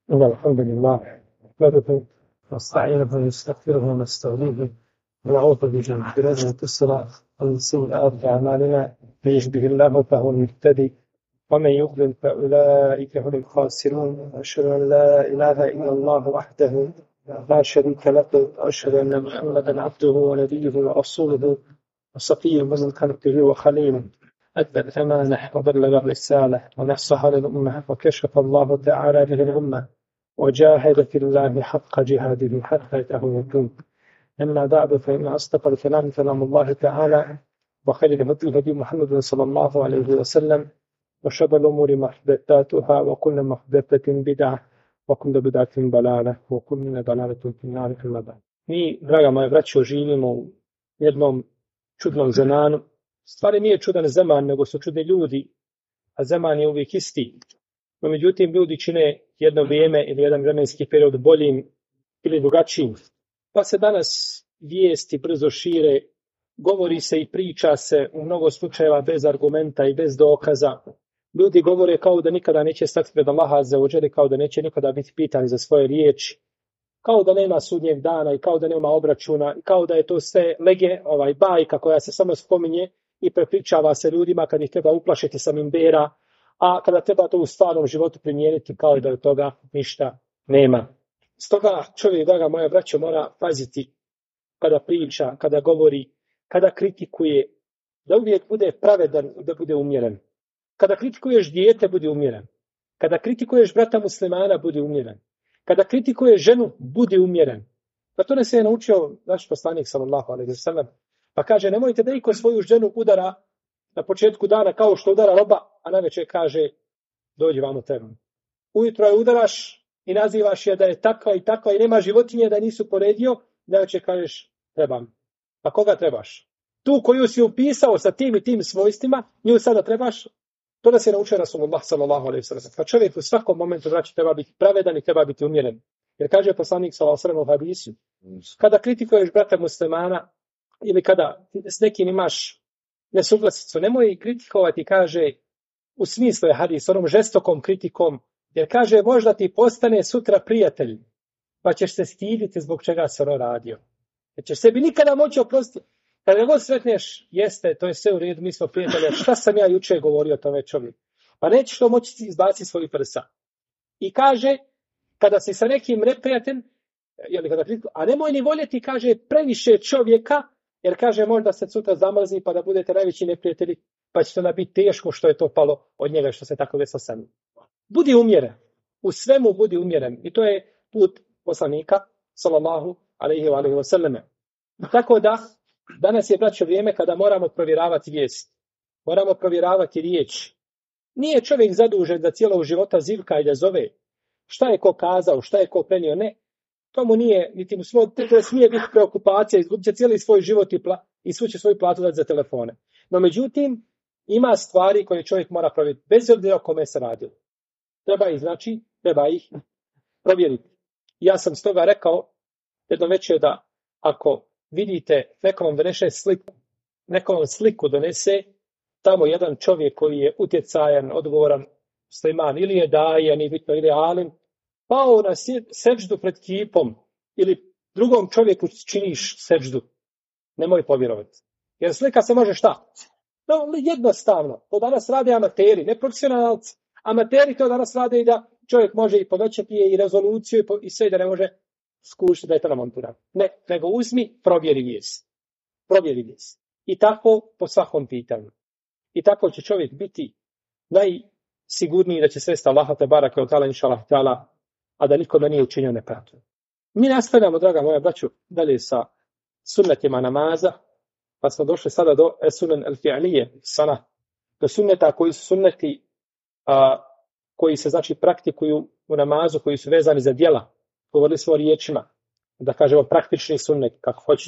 إن الحمد لله نحمده ونستعينه ونستغفره ونستهديه ونعوذ به من شرور أنفسنا ومن سيئات أعمالنا من يهده الله فهو المهتدي ومن يضلل فأولئك هم الخاسرون أشهد أن لا إله إلا الله وحده لا شريك له وأشهد أن محمدا عبده ونبيه ورسوله وصفيه من خلقه وخليله أدى الأمانة وبلغ الرسالة ونصح للأمة وكشف الله تعالى به الأمة وجاهد في الله حق جهاده حتى أتاه اليقين. أما بعد فإن أصدق الكلام كلام الله تعالى وخير الهدي هدي محمد صلى الله عليه وسلم وشر الأمور محدثاتها وكل محدثة بدعة وكل بدعة ضلالة وكل ضلالة في النار في بعد. Mi, draga moja braćo, živimo u jednom čudnom zamanu. Stvari nije čudan zaman, nego su čudni ljudi, a zaman je uvijek isti. No, međutim, ljudi čine jedno vrijeme ili jedan vremenski period boljim ili drugačijim. Pa se danas vijesti brzo šire, govori se i priča se u mnogo slučajeva bez argumenta i bez dokaza. Ljudi govore kao da nikada neće stati pred Allaha azza wa dželle, kao da neće nikada biti pitani za svoje riječi, kao da nema sudnjeg dana i kao da nema obračuna, i kao da je to sve bajka koja se samo spominje i prepričava se ljudima kad ih treba uplašiti sa minbera, a kada treba to u stvarnom životu primijeniti kao da od toga ništa nema. Stoga čovjek, draga moja braćo, mora paziti kada priča, kada govori, kada kritikuje, da uvijek bude pravedan i da bude umjeren. Kada kritikuješ dijete, budi umjeren. Kada kritikuješ brata muslimana, budi umjeren. Kada kritikuješ ženu, budi umjeren. Pa to nas je naučio naš poslanik sallallahu alejhi ve sellem. Pa kaže, nemojte da niko svoju ženu udara na početku dana kao što udara roba, a navečer kaže, dođi vamo tebom. Ujutro je udaraš i nazivaš je da je takva i nema životinje da nisu poredio, navečer kažeš, trebam. Pa koga trebaš? Tu koju si upisao sa tim i tim svojstvima, nju sada trebaš? To nas je naučio Rasulullah sallallahu alejhi ve sellem. Pa čovjek u svakom momentu, znači, treba biti pravedan i treba biti umjeren. Jer kaže poslanik sallallahu alejhi ve sellem u hadisu, kada kritikuješ brata muslimana ili kada s nekim imaš nesuglasicu, nemoj kritikovati, kaže, u smislu je hadis, onom žestokom kritikom, jer kaže, možda ti postane sutra prijatelj, pa ćeš se stiditi zbog čega se ono radio. Jer ćeš sebi nikada moći oprostiti. Kada god sretneš, jeste, to je sve u redu, mi smo prijatelji, šta sam ja jučer govorio o tome čovjeku? Pa nećeš to moći izbaciti svoju prsa. I kaže, kada si sa nekim neprijateljem, a nemoj ni voljeti, kaže, previše čovjeka, jer kaže, možda se sutra zamrzi pa da budete najveći neprijatelji, pa će to da biti teško što je to palo od njega, što se tako veslo sami. Budi umjeren. U svemu budi umjeren. I to je put poslanika, sallallahu alejhi ve selleme. Tako da, danas je, braćo, vrijeme kada moramo provjeravati vijest. Moramo provjeravati riječ. Nije čovjek zadužen da cijelog života zivka i da zove šta je ko kazao, šta je ko prenio, ne. To mu nije, niti mu smije biti preokupacija, izgubit će cijeli svoj život i svu će svoju platu dati za telefone. No, međutim, ima stvari koje čovjek mora provjeriti, bez obzira o kome se radilo. Treba ih provjeriti. Ja sam stoga rekao jedno večer da ako vidite neko vam donese sliku, neko vam sliku donese, tamo jedan čovjek koji je utjecajan, odgovoran, musliman, ili je dajan, ili je alim, pao na seždu pred kipom ili drugom čovjeku činiš seždu, nemoj povjerovati. Jer slika se može šta? No, jednostavno. To danas rade amateri, ne profesionalci. Amateri to danas rade i da čovjek može i povećati i rezoluciju i sve da ne može skušati da je to namontirano. Ne, nego uzmi, provjeri vijest. I tako po svakom pitanju. I tako će čovjek biti najsigurniji da će svesti Allaha te barake od ta'ala, inša Allah ta'ala, a da nikome nije učinio nepravdu. Mi nastavljamo, draga moja braću, dalje sa sunnetima namaza, pa smo došli sada do sunan al-fi'lije, do sunneta koji su sunneti koji se, znači, praktikuju u namazu, koji su vezani za djela. Govorili smo o riječima, da kažemo praktični sunnet, kako hoće.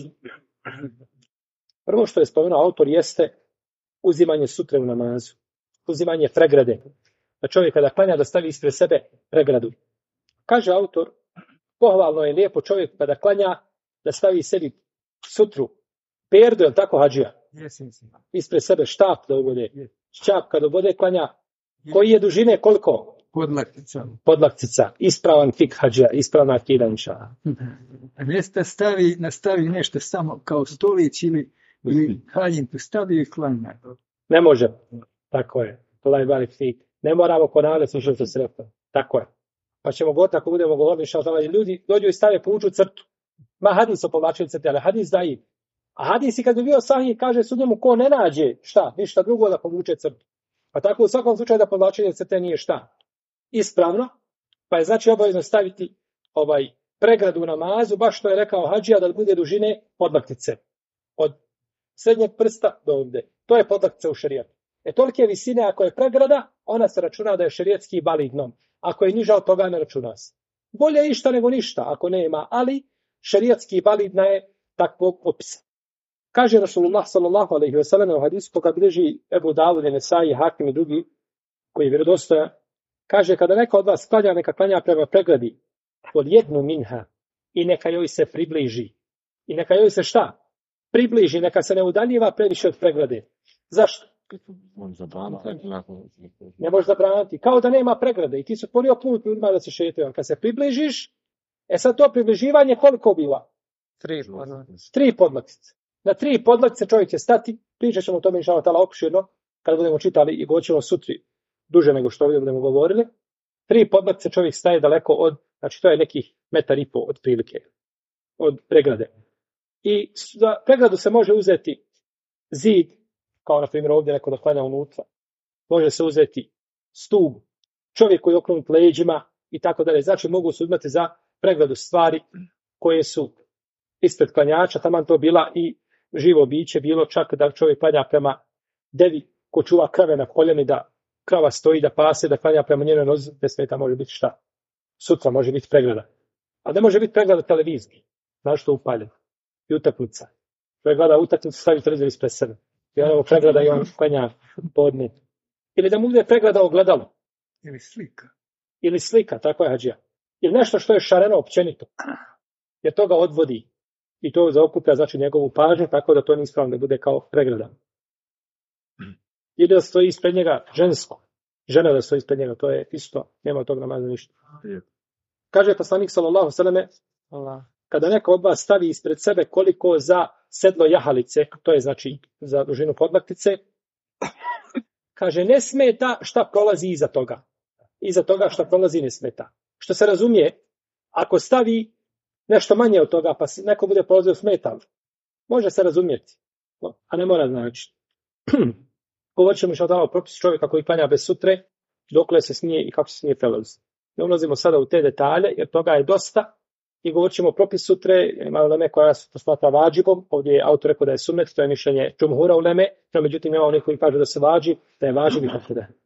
Prvo što je spomenuo autor jeste uzimanje sutre u namazu, uzimanje pregrade. Da čovjek kada klanja da stavi ispred sebe pregradu. Kaže autor, pohvalno je lijepo čovjek kada klanja da stavi sebi sutru, perdu, je li tako, hadžija? Ispred sebe štap da ubode. Šćap kada ubode klanja, koji je dužine koliko? Podlaktica. Ispravan fik hadžija, ispravna akida inša. Mjesta nastavi nešto samo kao stolić ili haljin postavi i klanja. Ne može. Tako je. Ne moramo ponavljati što se rekao. Tako je. Pa ćemo govoriti ako budemo govorili ljudi dođu i stave povuču crtu. Ma hadis o povlačenju crte, ali hadis daji. A hadis i kad bi bio sahih kaže sudnjemu ko ne nađe ništa drugo da povuče crtu. Pa tako u svakom slučaju da povlačenje crte nije ispravno, pa je znači obavezno staviti pregradu u namazu, baš što je rekao hadžija da bude dužine podlaktice. Od srednjeg prsta do ovdje. To je podlaktica u šerijatu. Tolike visine ako je pregrada, ona se računa da je šerijatski validnom. Ako je niža od toga ne računa se. Bolje išta nego ništa ako nema, ali šerijatski validna je takvog opisa. Kaže Rasulullah sallallahu alejhi ve sellem u hadisu koga bilježi Ebu Davud, Nesai, Hakim i drugi koji je vjerodostojan, kaže kada neko od vas klanja, neka klanja prema pregradi od jednu minha i neka joj se približi. I neka joj se približi, neka se ne udaljiva previše od pregrade. Zašto? Ne može zabraniti. Kao da nema pregrade i ti se otvorio put ljudima da se šetaju. Kad se približiš, sad to približivanje koliko biva? 3 podlaktice. Na 3 podlaktice čovjek će stati, pričat ćemo o tome inšallah ta'ala opširno, kada budemo čitali i goćemo sutri duže nego što ovdje budemo govorili. 3 podlaktice čovjek staje daleko od, znači to je nekih 1,5 metra od prilike, od pregrade. I za pregradu se može uzeti zid, kao na primjer ovdje neko da klanja unutra. Može se uzeti stup, čovjek koji je okrenut leđima i tako dalje. Znači mogu se uzmati za pregradu stvari koje su ispred klanjača, taman to bila i živo biće, bilo čak da čovjek klanja prema devi ko čuva krave na koljeni, da krava stoji, da pase, da klanja prema njenoj nozi, bez smeta može biti sutra može biti pregrada. A ne može biti pregrada televizije. Znaš što upaljen? I utakmica. Čovjek gleda utakmicu, stavi televizor ispred sebe. I ono pregleda i on klanja podne. Ili da mu bude pregleda ogledalo. Ili slika, tako je hadžija. Ili nešto što je šareno općenito. Jer to ga odvodi. I to zaokuplja znači njegovu pažnju, tako da to nije ispravno da bude kao pregrada. Ili da stoji ispred njega žensko. Žena da stoji ispred njega, to je isto, nema od tog namaza ništa. Kaže poslanik sallallahu alejhi ve selleme, kada neko od vas stavi ispred sebe koliko za sedlo jahalice, to je znači za dužinu podlaktice, kaže ne smeta šta prolazi iza toga. Iza toga šta prolazi ne smeta. Što se razumije, ako stavi nešto manje od toga, pa neko bude prolazio smeta, može se razumjeti, a ne mora znači. Govorit ćemo što dao propis čovjeka koji klanja bez sutre, dokle se smije i kako se smije prelaziti. Ne ulazimo sada u te detalje, jer toga je dosta. I govorit ćemo propis sutre, ima uleme koja se to smatra vađibom, ovdje je autor rekao da je sunnet, to je mišljenje džumhura uleme, no međutim ima onih koji kažu da se vađi, da je vađib i tako da.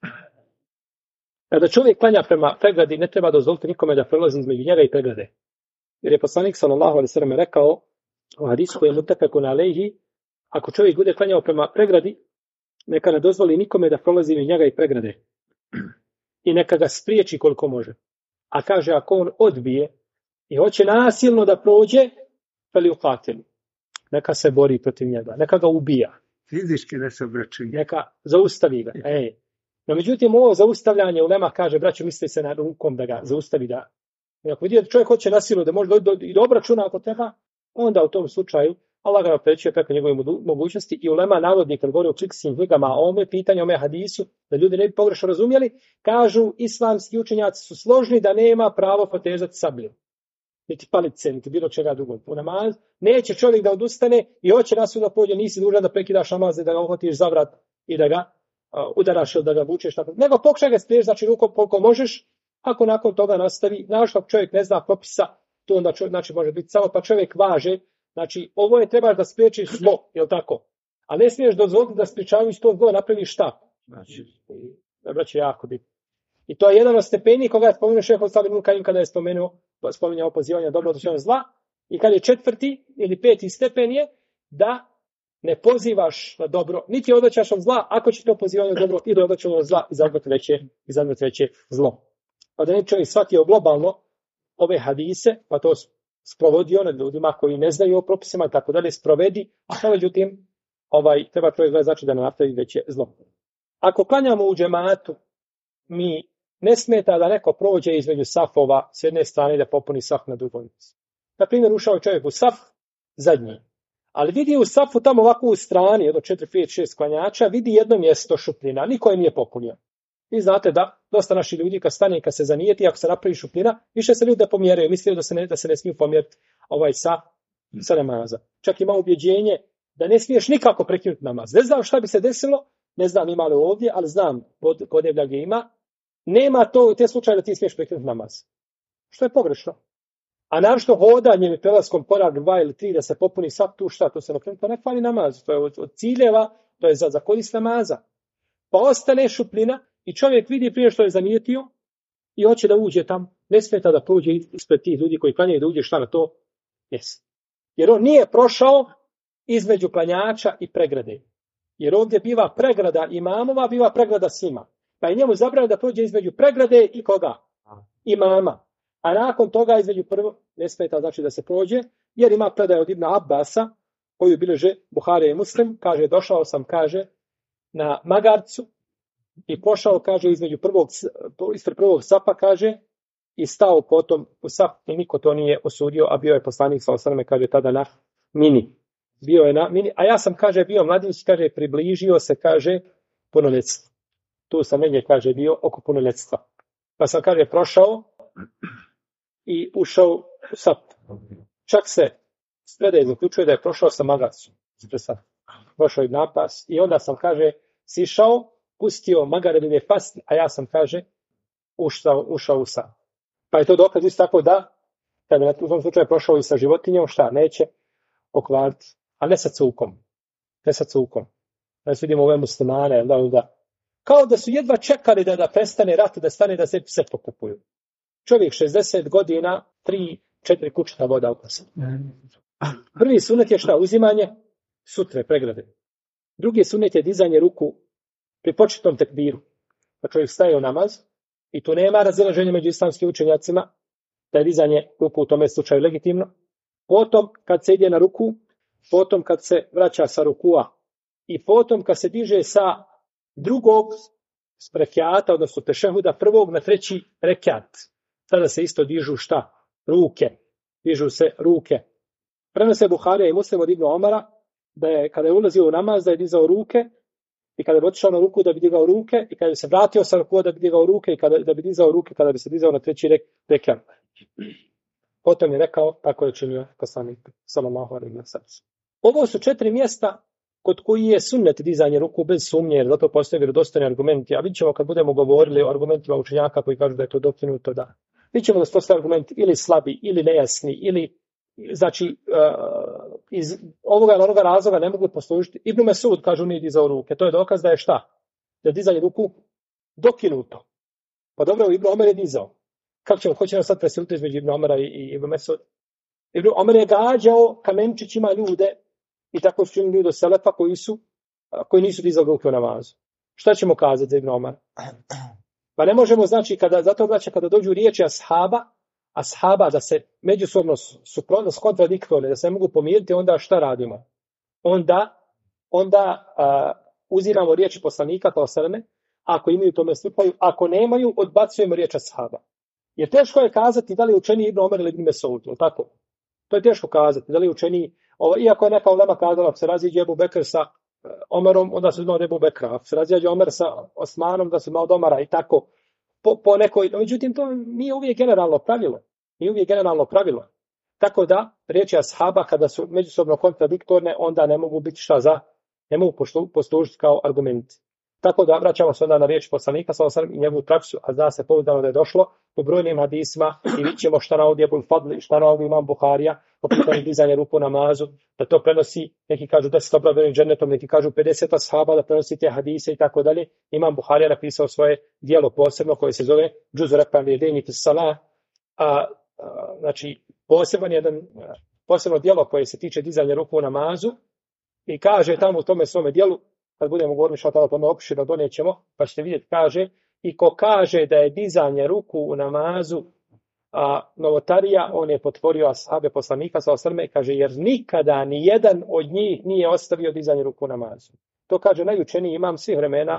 Kada čovjek klanja prema pregradi, ne treba dozvoliti nikome da prelazi između njega i pregrade. Jer je poslanik sallallahu alejhi ve sellem rekao u hadisu koji je mutafekun alejhi, ako čovjek bude klanjao prema pregradi, neka ne dozvoli nikome da prolazi između njega i pregrade. I neka ga spriječi koliko može. A kaže, ako on odbije i hoće nasilno da prođe, feliuqatil. Neka se bori protiv njega, neka ga ubija. Fizički da se obračuje. Neka zaustavi ga. No međutim, ovo zaustavljanje ulema kaže, braćo, misli se na rukom da ga zaustavi da. I ako vidi da čovjek hoće nasilno da može i do obračuna ako treba, onda u tom slučaju Allah ga opterećuje preko njegove mogućnosti i ulema navodnik kad govori o fiksnim knjigama, o ome pitanju, o ome hadisu, da ljudi ne bi pogrešno razumjeli, kažu islamski učenjaci su složni da nema pravo potezati sablju. Niti palice, niti bilo čega drugog. U namaz neće čovjek da odustane i hoće nasilno pođe, nisi dužan da prekidaš namaz, da ga uhvatiš za vrat i da ga udaraš ili da ga vučeš. Nego pokušaj ga spriješ, znači rukom koliko možeš, ako nakon toga nastavi, našto čovjek ne zna propisa, to onda znači može biti samo pa čovjek važe. Znači, ovo je trebaš da spriječiš zlo, jel tako? A ne smiješ dozvoliti da spriječavajući to zlo napraviš šta? Znači, braće, jako bitno. I to je jedan od stepeni koga je spomenuo šejh Salim ibn Kajim kada je spominjao pozivanje dobro od zla. I kad je 4. ili 5. stepen je da ne pozivaš na dobro, niti odvraćaš od zla, ako će to pozivanje na dobro ili odvraćaš od zla izazvati veće zlo. Pa da ne čovjek shvatio globalno ove hadise, pa to sprovodio na ljudima koji ne znaju o propisima i tako dalje, sprovedi, a međutim treba čovjek znači da ne napravi veće zlo. Ako klanjamo u džematu, mi ne smeta da neko prođe između safova s jedne strane da popuni saf na drugoj. Na primjer, ušao je čovjek u saf zadnji, ali vidi u safu tamo ovako u strani, jedno 4, 5, 6 klanjača, vidi jedno mjesto šupljina, niko je nije popunio. Vi znate da dosta naših ljudi kad stane i kad se zanijeti, ako se napravi šupljina, više se ljudi da pomjeraju, misliju da se ne smiju pomjeriti sa namaza. Čak ima ubjeđenje da ne smiješ nikako prekinuti namaz. Ne znam šta bi se desilo, ne znam ima li ovdje, ali znam kod Evlja gdje ima, nema te slučaje da ti smiješ prekinuti namaz. Što je pogrešno. A naravno hodanjem i prelaskom korak 2 ili 3 da se popuni sad tu šta, to se to ne hvali namaz. To je od ciljeva, to je za korist namaza. Pa ostane šupljina i čovjek vidi prije što je zanijetio i hoće da uđe tam. Ne smeta da prođe ispred tih ljudi koji klanjaju da uđe šta na to? Yes. Jer on nije prošao između klanjača i pregrade. Jer ovdje biva pregrada imamova, biva pregrada svima. Pa je njemu zabranjeno da prođe između pregrade i koga? Imama. A nakon toga između prvo ne smeta znači da se prođe, jer ima predaj od Ibn Abbasa, koju bilježe Buharija i Muslim, kaže, došao sam, kaže, na magarcu i pošao, kaže, ispred prvog sapa, kaže, i stao potom u sap i niko to nije osudio, a bio je poslanik sallallahu alejhi ve sellem, kaže, tada na mini. Bio je na mini, a ja sam, kaže, bio mladić, kaže, približio se, kaže, punoljetstvu. Tu sam negdje, kaže, bio oko punoljetstva. Pa sam, kaže, prošao i ušao u sap. Čak se spredaj zaključuje da je prošao sa magarcom. Prošao je napas i onda sam, kaže, sišao, pustio magar ili je pasti, a ja sam, kaže, ušao u sap. Pa je to dokaz isto tako da, kada je u tom slučaju prošao i sa životinjom, šta, neće okvariti, a ne sa cukom. Ne sa cukom. Znači vidimo ove muslimane, da. Kao da su jedva čekali da prestane rat, da stane da se pokupuju. Čovjek 60 godina, 3-4 kućna voda upasa. Prvi sunet je šta? Uzimanje sutre, pregrade. Drugi sunet je dizanje ruku pri početnom tekbiru. Pa čovjek staje u namaz i tu nema razilaženja među islamskim učenjacima da je dizanje ruku u tome slučaju legitimno. Potom kad se ide na ruku, potom kad se vraća sa rukua i potom kad se diže sa drugog rekiata, odnosno tešehuda, prvog na treći rekiat. Tada se isto dižu šta? Ruke. Dižu se ruke. Prenose Buharija i Muslim od Ibn Omara da je kada je ulazio u namaz da je dizao ruke i kada je otišao na ruku da bi digao ruke i kada bi se vratio sa rukua da bi digao ruke i da bi dizao ruke kada bi se dizao na treći rekiat. Potom je rekao, tako je činio poslanik sallallahu alejhi ve sellem. Ovo su 4 mjesta kod koji je sunnet dizanje ruku bez sumnje, jer zato postoje vjerodostojni argumenti. A vidjet ćemo kad budemo govorili o argumentima učenjaka koji kažu da je to dokinuto, da. Vidjet ćemo da su postoje argumenti ili slabi, ili nejasni, ili, znači, iz ovoga ili onoga razloga ne mogu poslužiti. Ibn Mesud kažu nije dizao ruke. To je dokaz da je šta? Da je dizanje ruku dokinuto. Pa dobro, Ibn Omer je dizao. Kako ćemo, hoćemo sad presiliti između Ibn Omera i Ibn Mesud? Ibn Omer je gađao kamenčićima ljude i tako su činili ljudi od selefa koji nisu dizali ruke u namazu. Šta ćemo kazati za Ibn Omera? Pa ne možemo, znači, kada dođu riječi ashaba da se međusobno suprotno kontradiktorne, da se ne mogu pomiriti, onda šta radimo? Onda uzimamo riječi poslanika kao seleme, ako imaju tome stupaju, ako nemaju, odbacujemo riječ ashaba. Jer teško je kazati da li je učeniji Ibn Omer ili Ibn Mesud, tako? To je teško kazati, da li je učeniji, iako je neka ulema kazala, ako se raziđe Ebu Bekr sa Omerom, onda se uzme od Ebu Bekra, ako se raziđe Omer sa Osmanom, da se ima od Omara i tako, po nekoj, međutim to nije uvijek generalno pravilo. Tako da, riječi ashaba kada su međusobno kontradiktorne, onda ne mogu biti ne mogu poslužiti kao argument. Tako da vraćamo se onda na riječ poslanika i njegovu praksu, a zna se pouzdano da je došlo po brojnim hadisima i vidjet ćemo šta navodi Ebul Fadl i šta navodi Imam Buharija po pitanju dizanja ruku namazu, da to prenosi, neki kažu 10 obrabenim džennetom, neki kažu 50 ashaba da prenosi te hadise i tako dalje. Imam Buharija napisao svoje dijelo posebno koje se zove Džuzu Repan Jedini Salah, znači posebno dijelo koje se tiče dizanja ruku u namazu i kaže tamo u tome svome dijelu, kad budemo govorili što tada tome opširno donijećemo, pa ćete vidjeti, kaže, i ko kaže da je dizanje ruku u namazu novotarija, on je potvorio ashabe poslanika sallallahu alejhi ve sellem, kaže, jer nikada ni jedan od njih nije ostavio dizanje ruku u namazu. To kaže najučeniji imam svih vremena,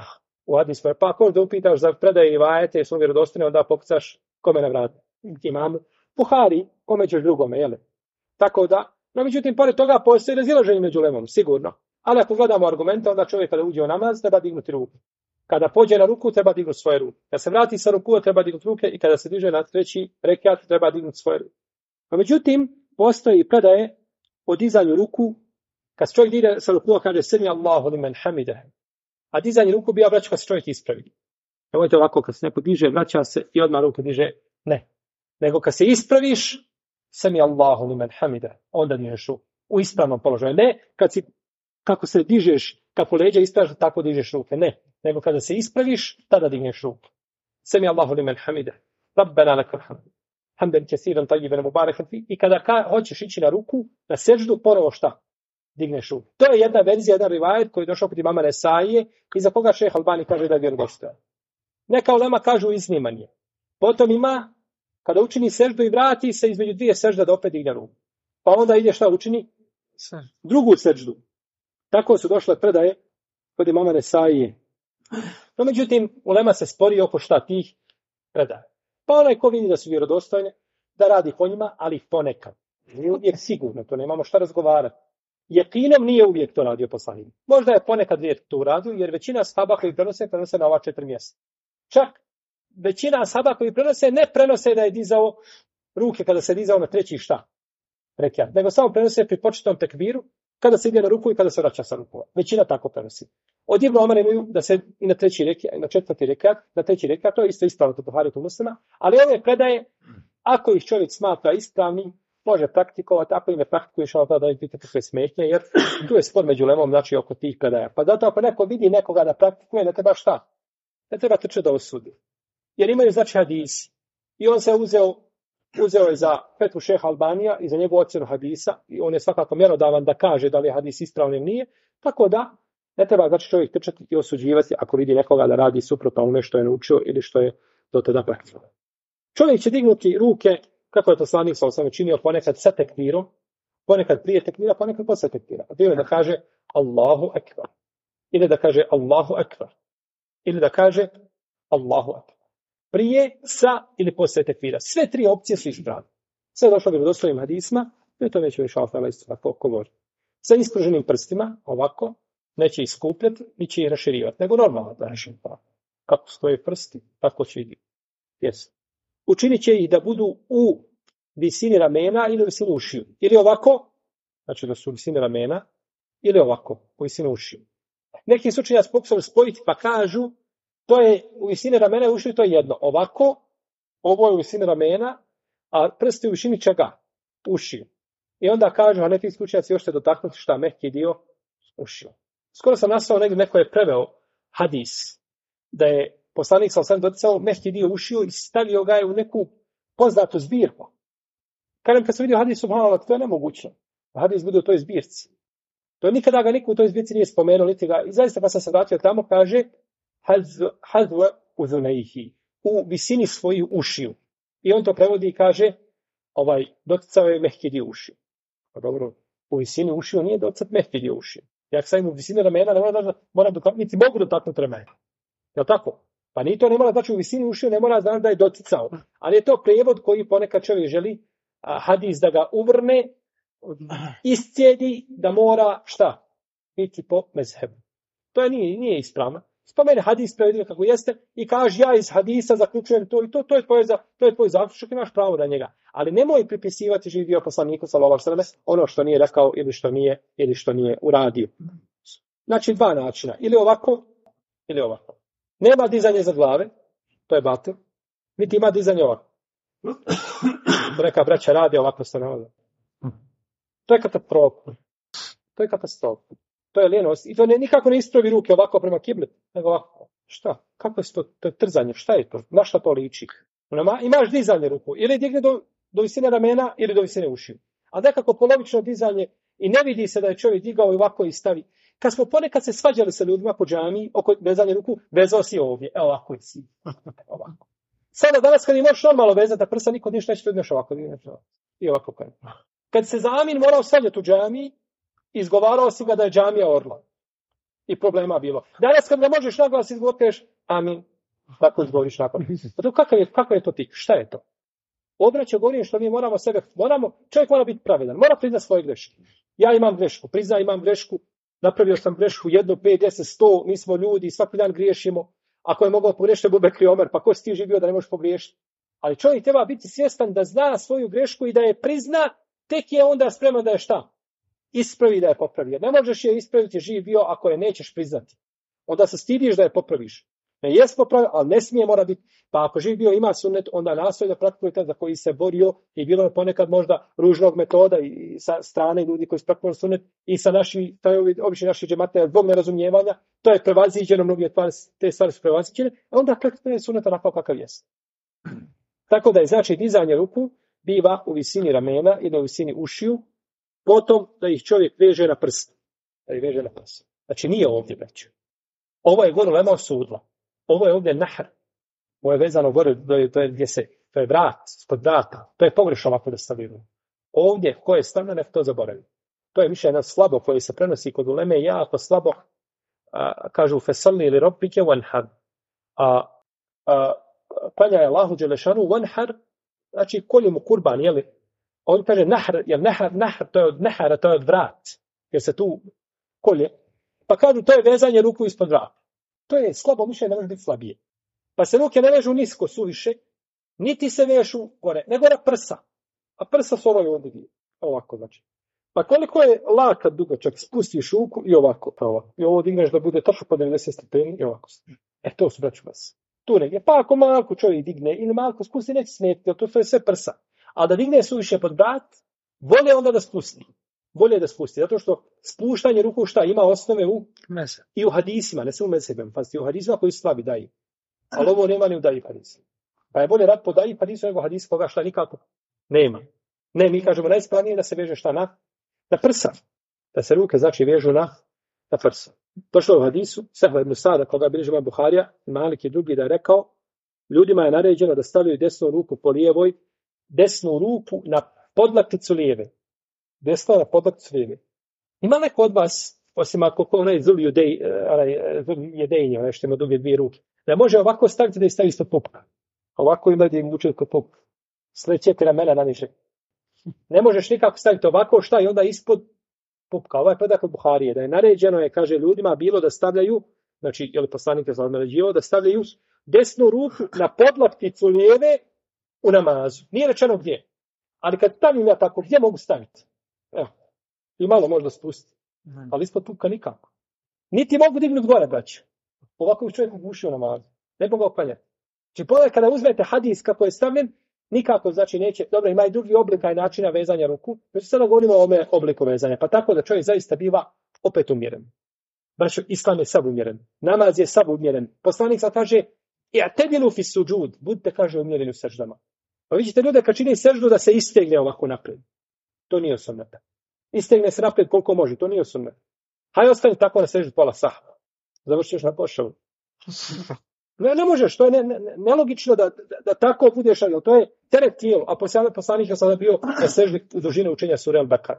u hadisu. Pa ako da upitaš za predaje i vajete, su vjerodostojne, onda pokucaš kome na vrat. Imamu Buhari, kome ćeš drugome, jel? Tako da, no međutim, pored toga postoji razilaženje među ulemom, sigurno. Ali ako gledamo argumente, onda čovjek kada uđe u namaz, treba dignuti ruku. Kada pođe na ruku, treba dignuti svoje ruke. Kada se vrati sa ruku, treba dignuti ruke i kada se diže na treći rekiat, treba dignuti svoje ruke. No međutim, postoji predaje o dizanju ruku, kad čovjek diže sa ruku, kaže sami Allahu limen hamide. A dizanje ruku bio vraća kad se čovjek ispravi. Nemojte ovako, kad se neko diže, vraća se i odmah ruku diže. Ne. Nego kad se ispraviš, sami Allahu limen hamide, onda dižeš ruku. U ispravnom položaju. Ne, kad si, kako se dižeš, kako leđa ispraviš, tako dižeš ruke. Ne. Nego kada se ispraviš, tada digneš ruku. Sami Allahu limen hamide. Rabbena lakal hamd. Hamdan kesiran tayyiban mubarakan fi. I kada hoćeš ići na ruku, na seždu, ponovo šta? Digneš ruku. To je jedna verzija, jedan rivajet koji je došao kod imama Nesaije i za koga šejh Albani kaže da je vjerodostojan. Neka ulema kažu iznimanje. Potom ima, kada učini seždu i vrati se između dvije sežda da opet digne ruku. Pa onda ide šta učini? Drugu seždu. Tako su došle predaje kod imama Nesaije. No međutim, ulema se spori oko šta tih predaja. Pa onaj ko vidi da su vjerodostojne, da radi po njima, ali ponekad. Nije uvijek sigurno, to nemamo šta razgovarati. Jekinom nije uvijek to radio poslanik. Možda je ponekad rijetko to uradio, jer većina ashaba koji prenose na ova 4 mjesta. Čak većina ashaba koji prenose ne prenose da je dizao ruke kada se dizao na treći šta? Rekiat. Nego samo prenose pri početnom tekbiru, kada se ide na ruku i kada se vraća sa rukova. Većina tako prenosi. Od Ibn Omara imaju da se i na treći rekiat, i na četvrti rekiat, na treći rekiat, to je isto ispravno kod Buhari kod Muslima, ali ove predaje, ako ih čovjek smatra ispravnim, može praktikovati, ako im ne praktikuješ, onda da vidite kakve smetnje, jer tu je spor među ulemom, znači oko tih predaja. Pa zato ako neko vidi nekoga da praktikuje, ne treba šta? Ne treba trče da osudi. Jer imaju znači hadisi. I on se uzeo je za Fetvu šeha Albanija i za njegovu ocjenu hadisa, i on je svakako mjerodavan da kaže da li je hadis ispravan ili nije, tako da ne treba znači čovjek trčati i osuđivati ako vidi nekoga da radi suprotno onome što je naučio ili što je do tada praktikovao. Čovjek će dignuti ruke, kako je poslanik sa osam činio, ponekad sa tekbirom, ponekad prije tekbira, ponekad posle tekbira. A da kaže Allahu ekbar. Ili da kaže Allahu ekbar. Ili da kaže Allahu ekbar. Prije, sa ili posle tekbira. Sve tri opcije su ispravne. Sve došlo bi do dostojnim hadisma, i to neće više alfala isto tako govori. Sa ispruženim prstima, ovako, neće ih skupljati, ni će ih raširivati, nego normalno da raširivati. Kako stoje prsti, tako će ih yes. Učinit će ih da budu u visini ramena ili u visini ušiju. Ili ovako, znači da su u visini ramena, ili ovako, u visini ušiju. Neki su učenjaci pokušali spojiti pa kažu, to je u visini ramena i ušiju, to je jedno. Ovako, ovo je u visini ramena, a prsti u visini čega? Ušiju. I onda kažu, a neki učenjaci još se dotaknuti šta mehki dio ušiju. Skoro sam nastao negdje, neko je preveo hadis, da je poslanik sa osam doticao mehki dio ušiju i stavio ga je u neku poznatu zbirku. Kad sam vidio hadis, subhanallah, to je nemoguće. Hadis bude u toj zbirci. To nikada ga niko u toj zbirci nije spomenuo, niti ga. I zaista kad sam se vratio tamo, kaže hazva uzunaihi, u visini svojih ušiju. I on to prevodi i kaže, doticao je mehki dio ušiju. Pa dobro, u visini ušiju nije doticat mehki dio ušiju. Ja sam im u visini ramena, ne moram niti mogu dotaknuti ramena. Je li tako? Pa ni to ne mora znači u visini ušiju, ne mora znači da je doticao. Ali je to prijevod koji ponekad čovjek želi hadis da ga uvrne, iscijedi, da mora šta? Biti po mezhebu. To je nije ispravno. Spomene hadis prevedi kako jeste i kaže ja iz hadisa zaključujem to i to je tvoj zaključak, imaš pravo na njega. Ali nemoj pripisivati živio poslaniku sallallahu alejhi ve sellem ono što nije rekao ili što nije uradio. Znači dva načina, ili ovako ili ovako. Nema dizanje za glave, to je batil, niti ima dizanje ovako. Neka braća radi ovako stanovno. To je katastrofa. To je lijenost. I to nikako ne ispravi ruke ovako prema kibli, nego ovako. Šta? Kako je to trzanje? Šta je to? Na šta to liči? Imaš dizanje ruku. Ili digne do visine ramena, ili do visine ušiju. A nekako polovično dizanje i ne vidi se da je čovjek digao i ovako i stavi. Kad smo ponekad se svađali sa ljudima po džamiji oko vezanja ruku, vezao si ovdje. Ovako i si. Ovako. Sada danas kad imaš normalno vezati, da prsa niko ništa neće vidjeti ovako. I ovako kaj. Kad se za amin morao stavljati u džamiji, izgovarao si ga da je džamija orla. i problema bilo. Danas kad ne možeš naglas izgovoriti, kažeš amin, tako izgovoriš nakon. To kakav je to tik? Šta je to? Obraćao govorim što mi čovjek mora biti pravedan, mora priznati svoje greške. Ja imam grešku, imam grešku, napravio sam grešku 1, 5, 10, 100, mi smo ljudi, svaki dan griješimo. Ako je mogao pogriješiti Ebu Bekr i Omer, pa ko si ti živio da ne možeš pogriješiti? Ali čovjek treba biti svjestan da zna svoju grešku i da je prizna, tek je onda spreman da je šta? Ispravi da je popravi. Jer ne možeš je ispraviti živ bio ako je nećeš priznati. Onda se stidiš da je popraviš. Ne jes popravio, ali ne smije mora biti. Pa ako živ bio ima sunnet, onda nastoji da praktikuje za koji se borio i bilo je ponekad možda ružnog metoda i sa strane ljudi koji su praktikovali sunnet i sa obični naši džemate zbog nerazumijevanja, to je prevaziđeno, mnoge te stvari su prevaziđene, a onda praktikuje sunnet onako kakav jest. Tako da je znači dizanje ruku biva u visini ramena ili u visini ušiju, potom da ih čovjek veže na prst. Znači nije ovdje već. Ovo je gore ulema osudila. Ovo je ovdje nahr. Ovo je vezano gore, to je vrat, spod vrata. To je pogrešno ovako da stavimo. Ovdje, ko je stavljeno, nek to zaboravi. To je više jedno slabo koje se prenosi kod uleme, jako slabo, kažu fesalni ili robike wanhar. Klanja je Allahu dželešanu wanhar, znači kolju mu kurban, jeli? On kaže nahr, jer nahr, to je od nahara, to je od vrat, jer se tu kolje. Pa kažu, to je vezanje ruku ispod vrata. To je slabo mišljenje, ne može biti slabije. Pa se ruke ne vežu nisko suviše, niti se vežu gore, nego na prsa. A prsa su ovoj ovdje dio. Ovako znači. Pa koliko je lakat dugačak, spustiš ruku i ovako. Pa ovako. I ovo digneš da bude tačno po 90 stepeni i ovako. To su braću vas. Tu negdje. Pa ako malko čovjek digne ili malko spusti, neće smetiti, jer to je sve prsa. A da digne suviše pod vrat, bolje onda da spusti. Bolje da spusti, zato što spuštanje ruku šta ima osnove i u hadisima, ne samo u mezhebima, pazite, u hadisima koji su slabi daji. Ali ovo nema ni u daji hadisima. Pa je bolje rad po daji hadisu nego hadis koga šta nikako nema. Ne, mi kažemo najispravnije da se veže šta na prsa. Da se ruke znači vežu na prsa. Došlo je u hadisu, Sehla ibn Sada, koga bilježi imam Buharija, Malik i drugi da je rekao, ljudima je naređeno da stavljaju desnu ruku po lijevoj, desnu ruku na podlakticu lijeve. Desna na podlakticu lijeve. Ima neko od vas, osim ako onaj zul jedejnje, onaj što ima duge dvije ruke, da može ovako staviti da ih stavi ispod pupka. Ovako ima da ih mučiti kod pupka. Slećete ramena na niže. Ne možeš nikako staviti ovako šta i onda ispod pupka. Ovaj predak od Buharije, da je naređeno je, kaže ljudima, bilo da stavljaju, znači, je li poslanik je naređivao, da stavljaju desnu ruku na podlakticu lijeve u namazu. Nije rečeno gdje. Ali kad stavim ja tako, gdje mogu staviti? Evo. I malo možda spustiti. Ali ispod pupka nikako. Niti mogu dignuti gore, braći. Ovako bi čovjek ugušio namazu. Ne mogu oklanjati. Znači, pogledaj kada uzmete hadis kako je stavljen, nikako, znači neće, dobro, ima i drugi oblika i načina vezanja ruku. Znači, sada govorimo o ome obliku vezanja. Pa tako da čovjek zaista biva opet umjeren. Braćo, islam je sav umjeren. Namaz je sav umjeren. Poslanik sad kaže, i'tedilu fi suđud. Budite, kaže, umjereni u seždama. Pa vidite ljude kad čini seždu da se istegne ovako naprijed. To nije sunneta. Istegne se naprijed koliko može, to nije sunneta. Hajde ostani tako na seždu pola sahva. Završiš na pošavu. Ne možeš, to je nelogično da tako budeš, to je teret tijelo, a poslanik je sada bio na seždi u dužine učenja sure Al-Bekara.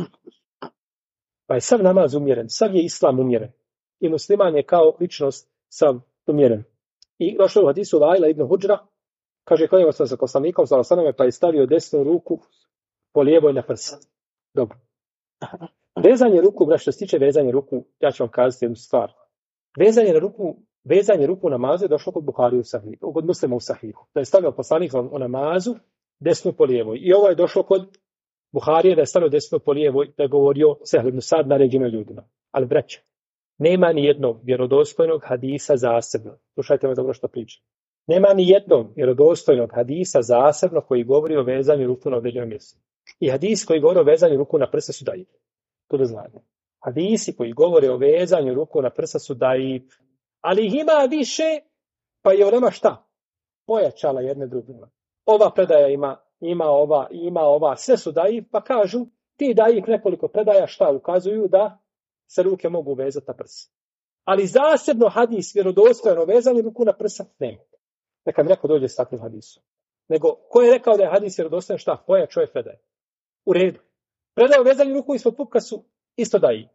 Pa je sav namaz umjeren, sav je islam umjeren. I musliman je kao ličnost sav umjeren. I došlo u hadisu Vaila ibn Hudžra, kaže, klanjamo se sa poslanikom, pa je stavio desnu ruku po lijevoj na prsa. Dobro. Vezanje ruku, što se tiče vezanje ruku, ja ću vam kazati jednu stvar. Vezanje ruku u namazu je došlo kod Buhariju u Sahihu, kod Muslima u Sahihu. Da je stavio poslanik u namazu desnu po lijevoj. I ovo je došlo kod Buharije da je stavio desnu po lijevoj, da je govorio Sehl ibn Sad naređeno ljudima. Ali braće, nema ni jednog vjerodostojnog hadisa zasebno. Slušajte me dobro što pričam. Nema ni jednog vjerodostojnog hadisa zasebno koji govori o vezanju ruku na određenom mjestu. I hadis koji govori o vezanju ruku na prsa su daji. To da znate. Hadisi koji govore o vezanju ruku na prsa su daji. Ali ih ima više, pa je ulema šta? Pojačala jedne drugima. Ova predaja ima ova, sve su daji, pa kažu, ti daji nekoliko predaja šta ukazuju da se ruke mogu vezati na prsa. Ali zasebno hadis vjerodostojno vezanje ruku na prsa nema. Neka mi neko dođe s takvim hadisom. Nego, ko je rekao da je hadis vjerodostojan šta? Pojačao je predaje. U redu. Predaje o vezanju ruku ispod pupka su isto daji.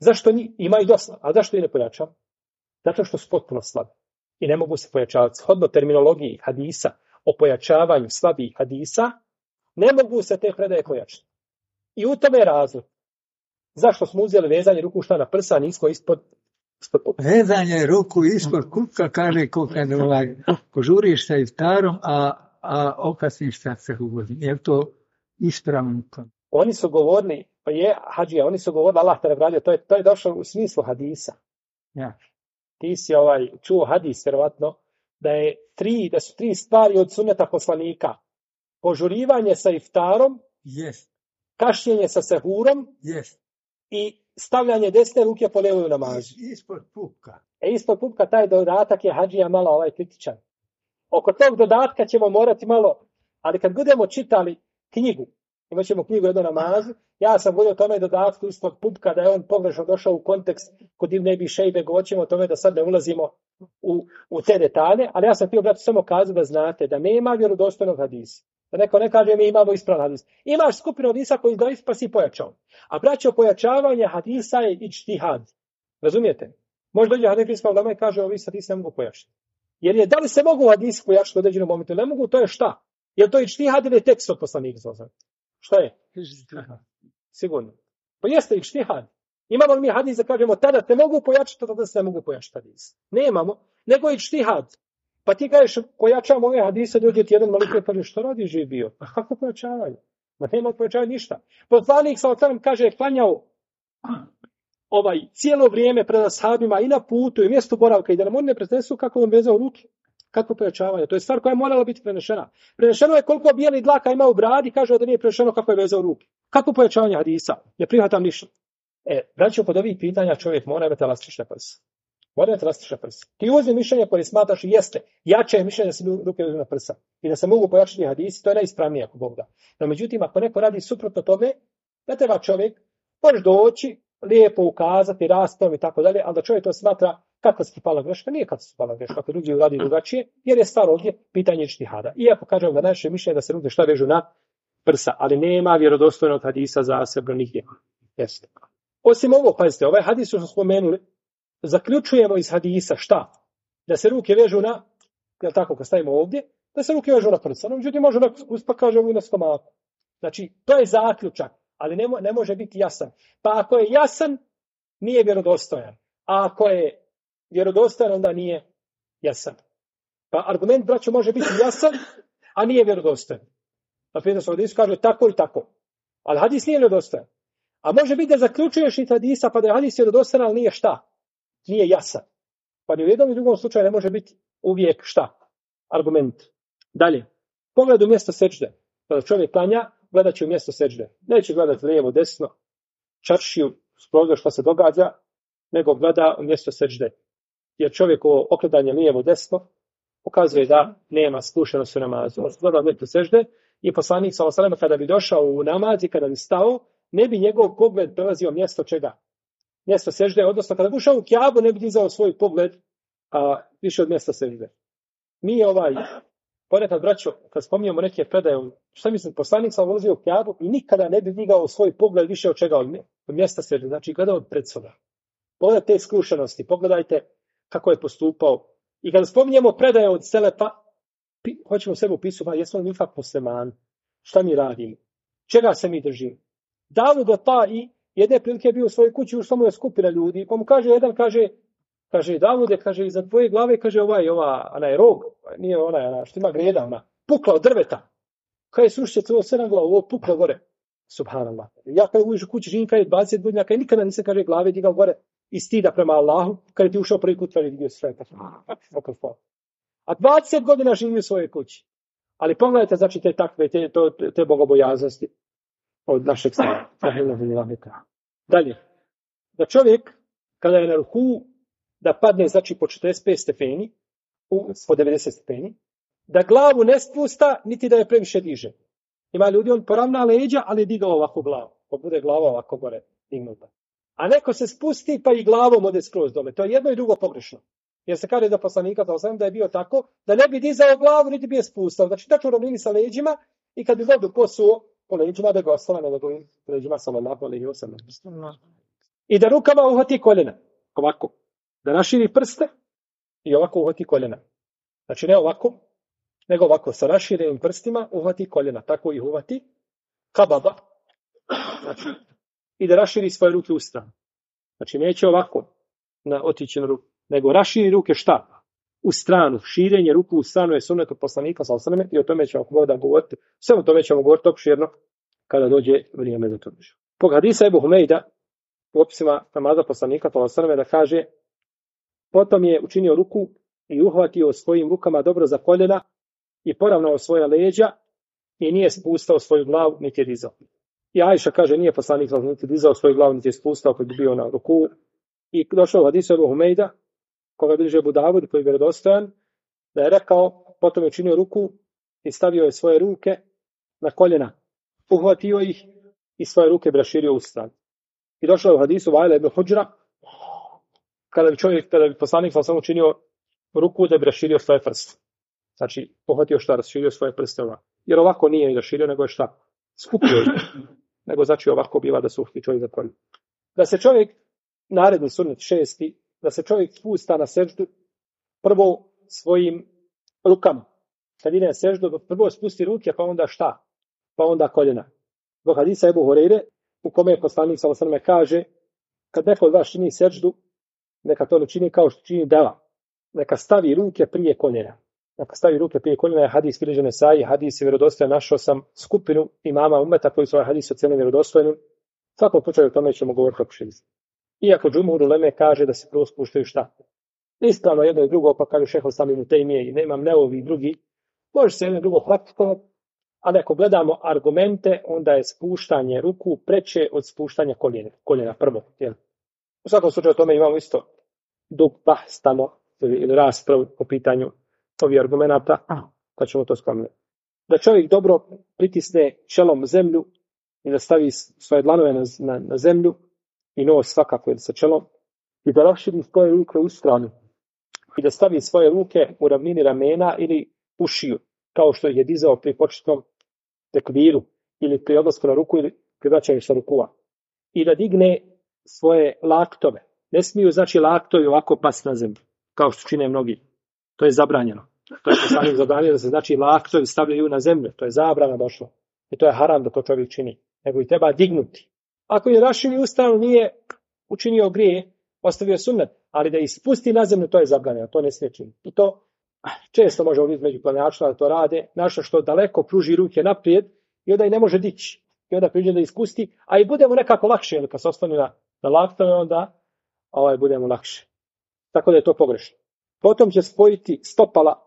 Zašto imaju dosta? A zašto ih ne pojačava? Zato što su potpuno slabi. I ne mogu se pojačavati. Shodno terminologiji hadisa o pojačavanju slabih hadisa, ne mogu se te predaje pojačati. I u tome je razlog. Zašto smo uzeli vezanje ruku šta na prsa, a nismo ispod Vezanje ruku ispod kupka, kaže ko žuriš sa iftarom, a okasniš sa sehurom. Je to ispravno? Oni su govorili, pa je hadžija, oni su govorili, Allah te nagradio, to je došlo u smislu hadisa. Ja. Ti si čuo hadis, vjerovatno, da su tri stvari od sunneta poslanika. Požurivanje sa iftarom, yes. Kašnjenje sa sehurom, yes. I stavljanje desne ruke po levoj namazu. Ispod pupka. Ispod pupka taj dodatak je hadžija malo kritičan. Oko tog dodatka ćemo morati malo, ali kad budemo čitali knjigu, imat ćemo knjigu jednu namazu, ja sam govorio o tome dodatku ispod pupka, da je on pogrešno došao u kontekst kod Ibn Ebi Šejbe, govorimo o tome da sad ne ulazimo u te detalje, ali ja sam htio brati samo kazati da znate da nema vjerodostojnog hadisa. Da neko ne kaže mi imamo ispravan hadis. Imaš skupinu hadisa koji doista pa si pojačao. A braćo, pojačavanje hadisa je ičtihad. Razumijete? Možda dođe hadis ispravno i kaže ovi hadisi ne mogu pojačati. Jer je da li se mogu hadisi pojačati u određenom momentu? Ne mogu, to je šta? Je li to ičtihad ili tekst od poslanika? Šta je? Sigurno. Pa jeste ičtihad. Imamo li mi hadis da kažemo tada te mogu pojačati, tada se ne mogu pojačati hadis? Nemamo, nego je ičtihad. Pa ti kažeš, pojačavam ove hadise, dođe ti jedan malik i kaže, što radi živ bio? A kako pojačavanje? Ma nema pojačavanja ništa. Poslanik sa kaže, je klanjao cijelo vrijeme pred ashabima i na putu i mjestu boravka i da nam oni ne prenesu kako on vezao ruke. Kako pojačavanje? To je stvar koja je morala biti prenešena. Prenešeno je koliko bijeli dlaka ima u bradi, kaže da nije prenešeno kako je vezao ruke. Kako pojačavanje hadisa? Ne prihvatam ništa. Braćo, kod ovih pitanja čovjek mora imati elastične prsa. Mora imati elastične prsa. Ti uzmi mišljenje koje smatraš jeste. Jače je mišljenje da se ruke uzme na prsa. I da se mogu pojačati hadisi, to je najispravnije ako Bog da. No međutim, ako neko radi suprotno tome, ne treba čovjek, možeš doći, lijepo ukazati, raspravom i tako dalje, ali da čovjek to smatra kako se pala greška, nije kako se pala greška, ako drugi uradi drugačije, jer je stvar ovdje pitanje ičtihada. Iako kažem da naše mišljenje da se ruke šta vežu na prsa, ali nema vjerodostojnog hadisa zasebno nigdje. Jeste. Osim ovo, pazite, ovaj hadis što smo spomenuli, zaključujemo iz hadisa šta? Da se ruke vežu na, jel tako kad stavimo ovdje, da se ruke vežu na prsa. No, međutim, može da uspa kažemo i na stomaku. Znači, to je zaključak, ali ne može biti jasan. Pa ako je jasan, nije vjerodostojan. A ako je vjerodostojan, onda nije jasan. Pa argument, braćo, može biti jasan, a nije vjerodostojan. Na primjer, se hadisu kaže tako i tako. Ali hadis nije vjerodostojan. A može biti da zaključuješ iz hadisa, pa da je hadis vjerodostojan, ali nije šta? Nije jasan. Pa ni u jednom i drugom slučaju ne može biti uvijek šta? Argument. Dalje. Pogled u mjesto sećde. Kada čovjek klanja, gledat će u mjesto sećde. Neće gledati lijevo, desno, čaršiju, sprovljeno što se događa, nego gleda u mjesto sećde. Jer čovjekovo okretanje lijevo, desno pokazuje da nema skrušenosti u namazu. Gleda u mjesto sećde i poslanik s.a.v. kada bi došao u namaz i kada bi stao, ne bi njegov pogled prelazio mjesto čega? Mjesto sežde, odnosno kada bi ušao u Kjabu ne bi dizao svoj pogled više od mjesta sežde. Mi ponekad, braćo, kad spominjemo neke predaje, šta mislim, poslanik sam ulazio u Kjabu i nikada ne bi digao svoj pogled više od čega? Od mjesta sežde, znači gledao od pred soba. Pogledajte te skrušenosti, pogledajte kako je postupao. I kada spominjemo predaje od Selefa, hoćemo sebe upisati, jesmo li mi ipak muslimani? Šta mi radimo? Čega se mi držimo? Davud i jedne prilike je bio u svojoj kući, ušla mu je skupina ljudi, pa mu jedan kaže Davude, kaže, iza tvoje glave, kaže, onaj rog, nije ona što ima greda, pukla od drveta. Kaže, slušajte, to sve na glavu, ovo puklo gore. Subhanallah. Ja kada uđeš u kući, živim kada je 20 godina, kada nikada nisam, kaže, glave digao gore i stida prema Allahu, kada ti ušao prvi kut, kada je digao sve. A 20 godina živim u svojoj kući. Ali pogledajte, znači, te bogobojaznosti od našeg stava. Dalje. Da čovjek, kada je na ruku, da padne, znači, po 45 stepeni, po 90 stepeni, da glavu ne spusta, niti da je previše diže. Ima ljudi, on poravna leđa, ali digao ovako glavu. Pa bude glava ovako gore dignuta. A neko se spusti, pa i glavom ode skroz dole. To je jedno i drugo pogrešno. Jer se kaže da poslanika, da je bio tako, da ne bi dizao glavu, niti bi je spustao. Znači, tačno ravnini sa leđima i kad bi vodu posuo po leđima, da ga ostala na njegovim leđima, sallallahu alejhi ve sellem. I da rukama uhvati koljena. Ovako. Da raširi prste i ovako uhvati koljena. Znači ne ovako, nego ovako sa raširenim prstima uhvati koljena. Tako ih uhvati kababa. Znači, i da raširi svoje ruke u stranu. Znači neće ovako otići na ruku, nego raširi ruke šta? U stranu. Širenje ruku u stranu je sunnet od poslanika sallallahu alejhi ve sellem i o tome ćemo govoriti. Sve o tome ćemo govoriti opširno kada dođe vrijeme za to. Zbog hadisa Ebu Humejda u opisima namaza poslanika sallallahu alejhi ve sellem da kaže: potom je učinio ruku i uhvatio svojim rukama dobro za koljena i poravnao svoja leđa i nije spustao svoju glavu niti je dizao. I Ajša kaže nije poslanik niti dizao svoju glavu niti je spustao kad bi bio na ruku. I došao u hadisu Ebu Humejda, koga bliže Abu Davud, koji je vjerodostojan, da je rekao, potom je učinio ruku i stavio je svoje ruke na koljena, uhvatio ih i svoje ruke raširio u stranu. I došao u hadisu Vajla ibn Hudžra, kada bi poslanik sam učinio ruku da bi raširio svoje prste. Znači, uhvatio šta, raširio svoje prste ovako. Jer ovako nije raširio, nego je šta? Skupio je. Nego znači ovako biva da se uhvati čovjek za koljena. Da se čovjek, naredni sunnet 6, da se čovjek spusta na seždu prvo svojim rukama. Kad ide na seždu, prvo spusti ruke, pa onda šta? Pa onda koljena. Zbog hadisa Ebu Hureyre, u kome je poslanik sallallahu alejhi ve sellem kaže: kad neko od vas čini seždu, neka to ne čini kao što čini deva. Neka stavi ruke prije koljena. Neka stavi ruke prije koljena je hadis bilježi Nesai, hadis je vjerodostojan. Našao sam skupinu imama umeta koji su ovaj hadis ocijenili vjerodostojnim. U svakom slučaju o tome ćemo govoriti opširno. Iako džumhur uleme kaže da se prvo spuštaju šta? Ispravno jedno i drugo, pa kaže šejh Islam ibn Tejmije i nemam neovi drugi. Može se jedno i drugo praktikovati, ali ako gledamo argumente, onda je spuštanje ruku preče od spuštanja koljena prvo. Jel? U svakom slučaju o tome imamo isto dug bahs tamo, ili raspravu po pitanju ovih argumenta, pa ćemo to spomenuti. Da čovjek dobro pritisne čelom zemlju i da stavi svoje dlanove na zemlju i nos svakako sa čelom i da raširi svoje ruke u stranu i da stavi svoje ruke u ravnini ramena ili u šiju, kao što je dizao pri početnom tekbiru ili pri odlasku na ruku ili pri vraćanju sa rukua. I da digne svoje laktove. Ne smiju znači laktovi ovako pasti na zemlju, kao što čine mnogi. To je zabranjeno. To je poslanik zabranio da se znači laktovi stavljaju na zemlju. To je zabrana došlo. I to je haram da to čovjek čini. Nego i treba dignuti. Ako je raširio u stranu, nije učinio grije, ostavio sunnet, ali da ispusti na zemlju, to je zabranjeno, to ne smije činiti. I to često možemo vidjeti među klanjačima da to rade, našto što daleko pruži ruke naprijed i onda i ne može dići. I onda priđe da ispusti, a i budemo nekako lakše, jer kad se ostane na laktove, onda budemo lakše. Tako da je to pogrešno. Potom će spojiti stopala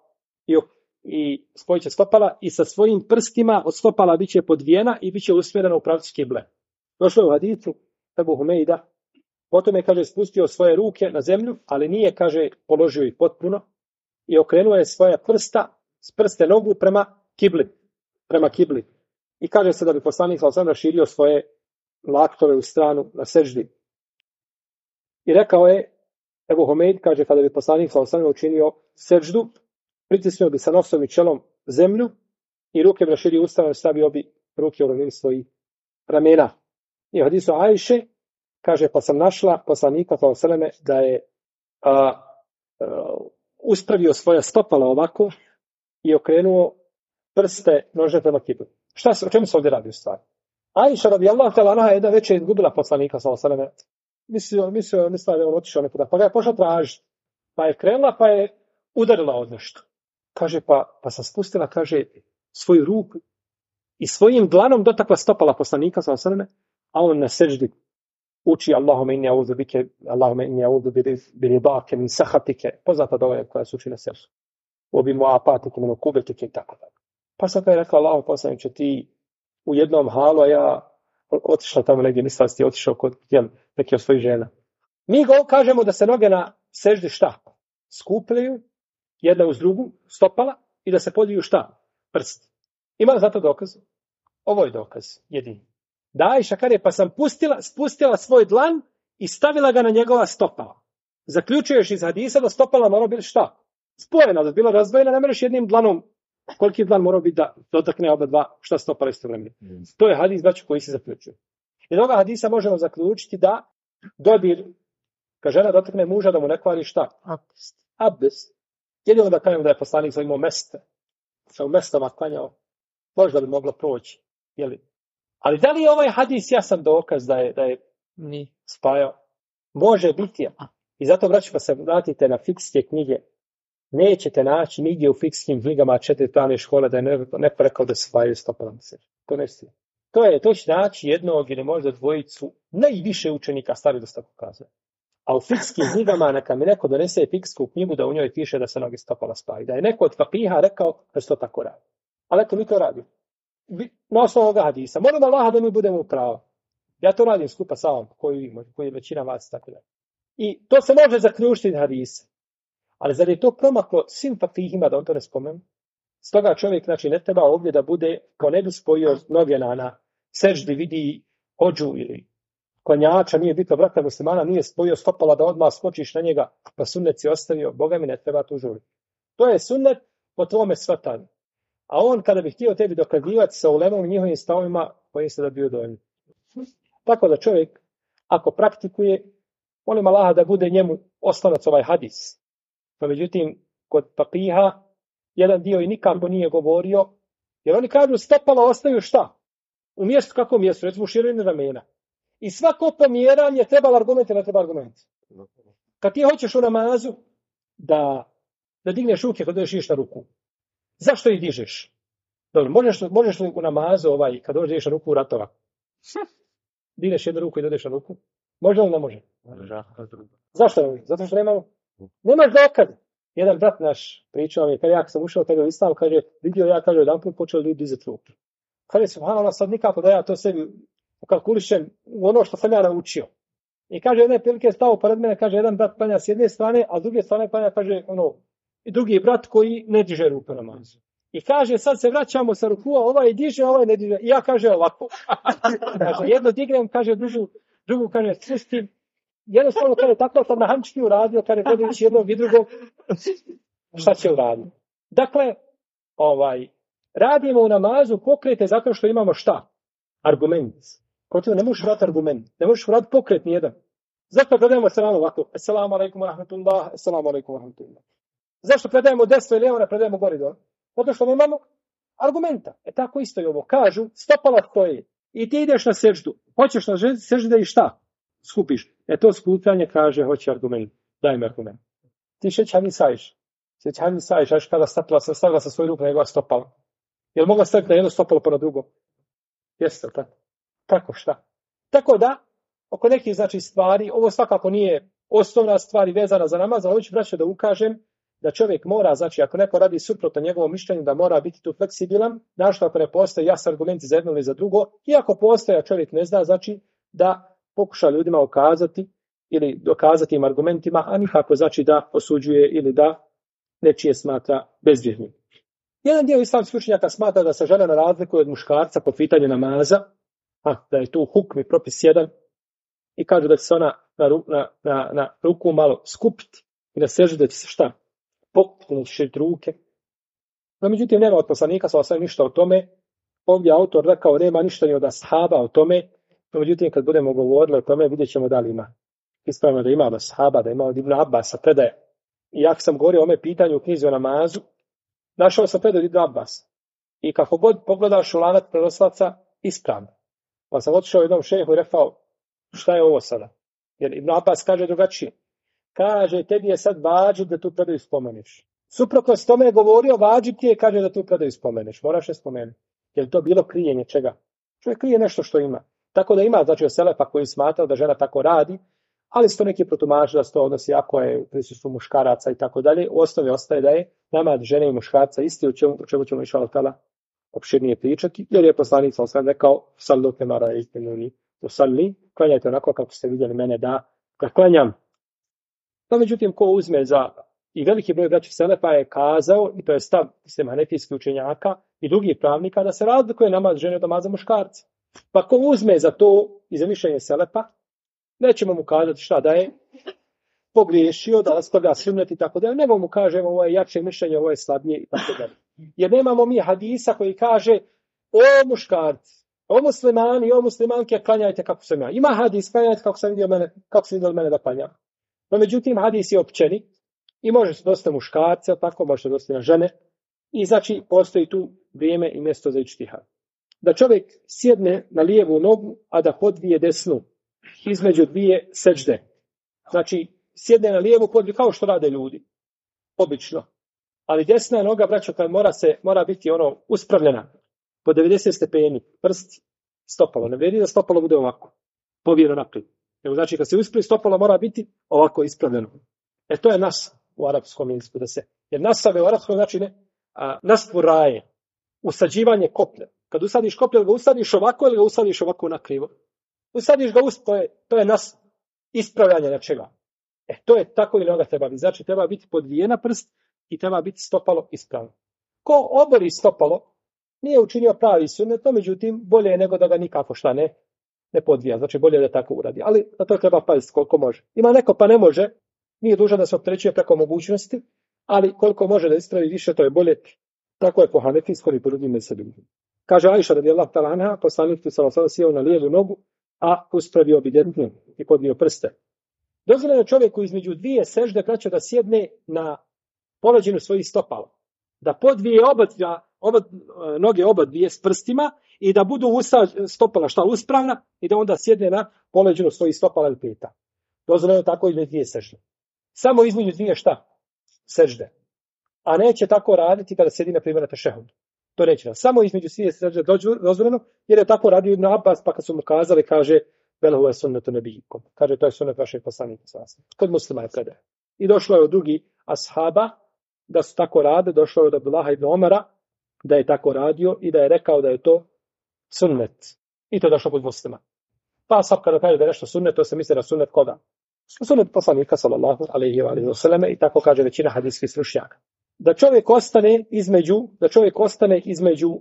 i spojit će stopala i sa svojim prstima od stopala bit će podvijena i bit će usmjerena u pravcu kible. Došlo je u hadisu Ebu Humejda, potom je, kaže, spustio svoje ruke na zemlju, ali nije, kaže, položio ih potpuno i okrenuo je svoje prste nogu prema kibli. I kaže se da bi poslanik sallallahu alejhi ve sellem raširio svoje laktove u stranu na seždi. I rekao je, Ebu Humejd kaže, kada bi poslanik sallallahu alejhi ve sellem učinio seždu, pritisnuo bi sa nosom i čelom zemlju i ruke bi raširio u stranu i stavio bi ruke u ravnini svojih ramena. I u hadisu Ajše kaže, pa sam našla poslanika sallallahu alejhi ve sellem da je uspravio svoja stopala ovako i okrenuo prste nože prema kibli. O čemu se ovdje radi u stvari? Ajša radijallahu ta'ala anha jedna večer izgubila poslanika sallallahu alejhi ve sellem. Mislila da je on otišao nekuda, pa ga je pošla tražiti. Pa je krenula, pa je udarila od nešto. Kaže, pa sam spustila, kaže, svoju ruku i svojim dlanom dotakla stopala poslanika sallallahu alejhi ve sellem, a on na seždi uči Allahumma inni a'udhu bi ridake min sahatike. Poznata dova koja se uči na seždu. Obi mu'apatike min ukubetike i tako da. Pa sam kaj rekla, Allahu poslaniče, ti u jednom halu, a ja otišla tamo negdje, mislila si ti otišao kod neke od svojih žena. Mi kažemo da se noge na seždi šta? Skupljaju jedna uz drugu, stopala, i da se podviju šta? Prst. Ima za to dokaz? Ovo je dokaz, jedini. Da Ajša kaže, pa sam spustila svoj dlan i stavila ga na njegova stopala. Zaključuješ iz hadisa da stopala mora biti šta? Spojena, da je bila razdvojena, ne možeš jednim dlanom. Koliki dlan mora biti da dotakne oba dva šta stopala istovremeno. To je hadis koji se zaključuje. Iz ovoga hadisa možemo zaključiti da dodir, kad žena dotakne muža da mu ne kvari šta? Abdest. Abdest. Jedino da kažem da je poslanik za imao mesta, sa u mestama klanjao, možda bi moglo proći. Jeli? Ali da li je ovaj hadis jasan dokaz da je Ni. spajao? Može biti. I zato, braći, pa se vratite na fikske knjige. Nećete naći nigdje u fikskim knjigama 4 pravne škole da je neko rekao da se spajaju stopalom sežde. To ne stoji. To će naći jednog ili možda dvojicu najviše učenika stari da se tako kazuje. A u fikskim knjigama neka mi neko donese fiksku knjigu da u njoj piše da se noge stopala spajaju. Da je neko od fakiha rekao da se to tako radi. Ali eto, mi to radimo. Na osnovu ovoga hadisa. Molim Allaha da mi budemo u pravu. Ja to radim skupa sa vam, koji većina vas tako da. I to se može zaključiti hadisa. Ali zar je to promaklo svim fakihima da on to ne spomenu? Stoga čovjek, znači, ne treba ovdje da bude, kao ne bi spojio noge na seždi, vidi ođu ili konjača, nije bitno, brata muslimana, nije spojio stopala da odmah skočiš na njega, pa sunnet si ostavio, Boga mi ne treba tu žuriti. To je sunnet po tvome shvatanju. A on, kada bi htio tebi dokazivati sa ulemom i njihovim stavovima, bojim se da bi udojeni. Tako da čovjek, ako praktikuje, molim Allaha da bude njemu oslonac ovaj hadis. No, međutim, kod papiha, jedan dio i nikako nije govorio, jer oni kažu stopala ostaju šta? U mjestu, kako mjestu? Recimo u širini ramena. I svako pomjeranje treba argument ili ne treba argument. Kad ti hoćeš u namazu da digneš ruke kad dođeš na ruku, zašto ih dižeš? Dobro, možeš li u namazu kad dođeš na ruku u ratova? Digneš jednu ruku i dođeš na ruku? Može li ne može? Zašto ne može? Zato što nemaš dokaz. Jedan brat naš pričao mi, kad ja sam ušao u islam, kaže, vidio ja, kaže, jedan put počeo ljudi dizati ruku. Kaže, subhanallah, sad nikako da ja to sebi ukalkulišem u ono što sam ja naučio. I kaže, jedne prilike je stao pored mene, kaže, jedan brat klanja s jedne strane, a s druge strane klanja, kaže, i drugi brat koji ne diže ruku na namazu. I kaže, sad se vraćamo sa rukua, ovaj diže, ovaj ne diže. I ja, kaže, ovako. Kaže, jedno dignem, kaže, drugu, kaže, spustim. Jednostavno, kaže, tako sam na hamčki uradio, kaže, gledajući jednog i drugog, šta će uraditi. Dakle, radimo u namazu pokrete zato što imamo šta? Argument. Protiv, ne možeš vrati argument. Ne možeš vrati pokret nijedan. Zato predajemo selam ovako. Assalamu alaikum wa rahmatullah. Assalamu alaikum wa rahmatullah. Zašto predajemo desno i lijevo, ne predajemo gore dole? Zato što nemamo argumenta. Tako isto i ovo. Kažu, stopala stoji. I ti ideš na seždu. Hoćeš na seždu i šta? Skupiš. To skupljanje kaže, hoće argument. Daj mi argument. Ti šećani sajiš. Aš kada stavila sa svoju ruku na njegova stopala. Je li mogla staviti na jedno stopalo pa na drugo? Jeste, tako? Tako šta? Tako da, oko nekih znači stvari, ovo svakako nije osnovna stvar i vezana za namaz, ali hoću braćo da ukažem da čovjek mora, znači ako neko radi suprotno njegovom mišljenju, da mora biti tu fleksibilan, našto ako ne postoje jasan argumenti za jedno ili za drugo, i ako postoje, a čovjek ne zna, znači da pokuša ljudima ukazati ili dokazati im argumentima, a nikako znači da osuđuje ili da nečije smatra bezvrijednim. Jedan dio islamskih učenjaka smatra da se žena razlikuje od muškarca po pitanju namaza, da je tu hukm i propis jedan, i kažu da će se ona na ruku malo skupiti i da sežu da će se šta? Pokupiti, da će širiti ruke. No, međutim, nema od poslanika sa ništa o tome. Ovdje autor rekao, nema ništa ni od ashaba o tome. No, međutim, kad budemo govorili o tome, vidjet ćemo da li ima. Ispravno da ima od ashaba, da ima od Ibn Abbasa predaje. I jak sam govorio o ome pitanju u knjizi o namazu, našao sam predaju Ibn Abbas. I kako god pogledaš u lanac prenosilaca, ispravno. Pa sam otišao jednom šehu i rekao, šta je ovo sada? Jer Ibn Abbas kaže drugačije. Kaže, tebi je sad vađib da tu predaju spomeneš. Suprotno s tome je govorio, vađib ti je, kaže da tu predaju spomeneš. Moraš je spomenuti. Je li to bilo krijenje čega? Čovjek krije nešto što ima. Tako da ima, znači, selefa koji smatrao da žena tako radi, ali su to neki protumači da se to odnosi ako je u prisustvu muškaraca i tako dalje. U osnovi ostaje da je namaz žene i muškarca isti, o čemu ćemo inšallah ta'ala opširnije pričati, jer je poslanik sallallahu alejhi ve sellem rekao: "Sallu kema ra'aytumuni usalli", klanjajte onako kako ste vidjeli mene da klanjam. No, međutim, ko uzme za, i veliki broj braća selefa je kazao, i to je stav hanefijskih učenjaka i drugih pravnika, da se razlikuje namaz žene od namaza muškarca. Pa ko uzme za to i za mišljenje selefa, nećemo mu kazati šta da je pogriješio, da rastavlja sunnet i tako dalje, nego mu kažemo ovo je jače mišljenje, ovo je slabije i tako dalje. Jer nemamo mi hadisa koji kaže: "O muškarci, O muslimani, o muslimanke, klanjajte kako sam ja. Ima hadis, klanjajte kako sam vidio mene da klanjam. No, međutim, hadis je općeni i može se dosta muškarca, tako može se dosta na žene. I znači, postoji tu vrijeme i mjesto za ičtihad. Da čovjek sjedne na lijevu nogu, a da podvije desnu između dvije seđde. Znači, sjedne na lijevu, podvije kao što rade ljudi. Obično. Ali desna noga, braćo, kad mora biti uspravljena po 90 stepeni, prsti, stopalo. Ne vrijedi da stopalo bude ovako, povijeno naprijed. Nego znači, kad se uspravi, stopalo mora biti ovako ispravljeno. To je nas u arapskom jeziku da se. Jer nasave u arapskom znači nastvuraje, usađivanje koplja. Kad usadiš koplje, ga usadiš ovako ili ga usadiš ovako nakrivo. Usadiš ga to je nas ispravljanje nečega. To je tako ili noga treba biti. Znači, treba biti podvijena prst i treba biti stopalo ispravno. Ko obori stopalo, nije učinio pravi sunnet, no međutim, bolje je nego da ga nikako šta ne podvija. Znači, bolje da tako uradi. Ali na to treba paziti koliko može. Ima neko pa ne može, nije dužan da se opterećuje preko mogućnosti, ali koliko može da ispravi više, to je bolje. Tako je po hanefijskom i po drugim mezhebima. Kaže Ajša radijallahu ta'ala anha, poslanik sallallahu alejhi ve sellem sjeo na lijevu nogu, a uspravio bi desnu i podvio prste. Dozvoljeno je čovjeku između dvije sežde, braćo, da sjedne na poleđinu svojih stopala. Da podvije noge oba dvije s prstima i da budu stopala uspravna i da onda sjedne na poleđinu svojih stopala ili peta. Dozvoljeno je tako između dvije sežde. Samo između dvije sežde. A neće tako raditi kada sjedi na primjer na tešehudu. To neće. Samo između dvije sežde dozvoljeno, jer je tako radio Ibn Abbas, pa kad su mu kazali, kaže Velhu je sunnetu nebijikom. Kaže, to je sunnet vašeg poslanika. Kod muslima je predaje. I došlo je od drugi ashaba da su tako rade, došlo je od Abdullaha ibn Omara da je tako radio i da je rekao da je to sunnet. I to je došlo kod muslima. Pa ashab kada kaže da je nešto sunnet, to se misli na sunnet koga? Sunnet poslanika sallallahu alejhi ve selleme i tako kaže većina hadijskih stručnjaka. Da čovjek ostane između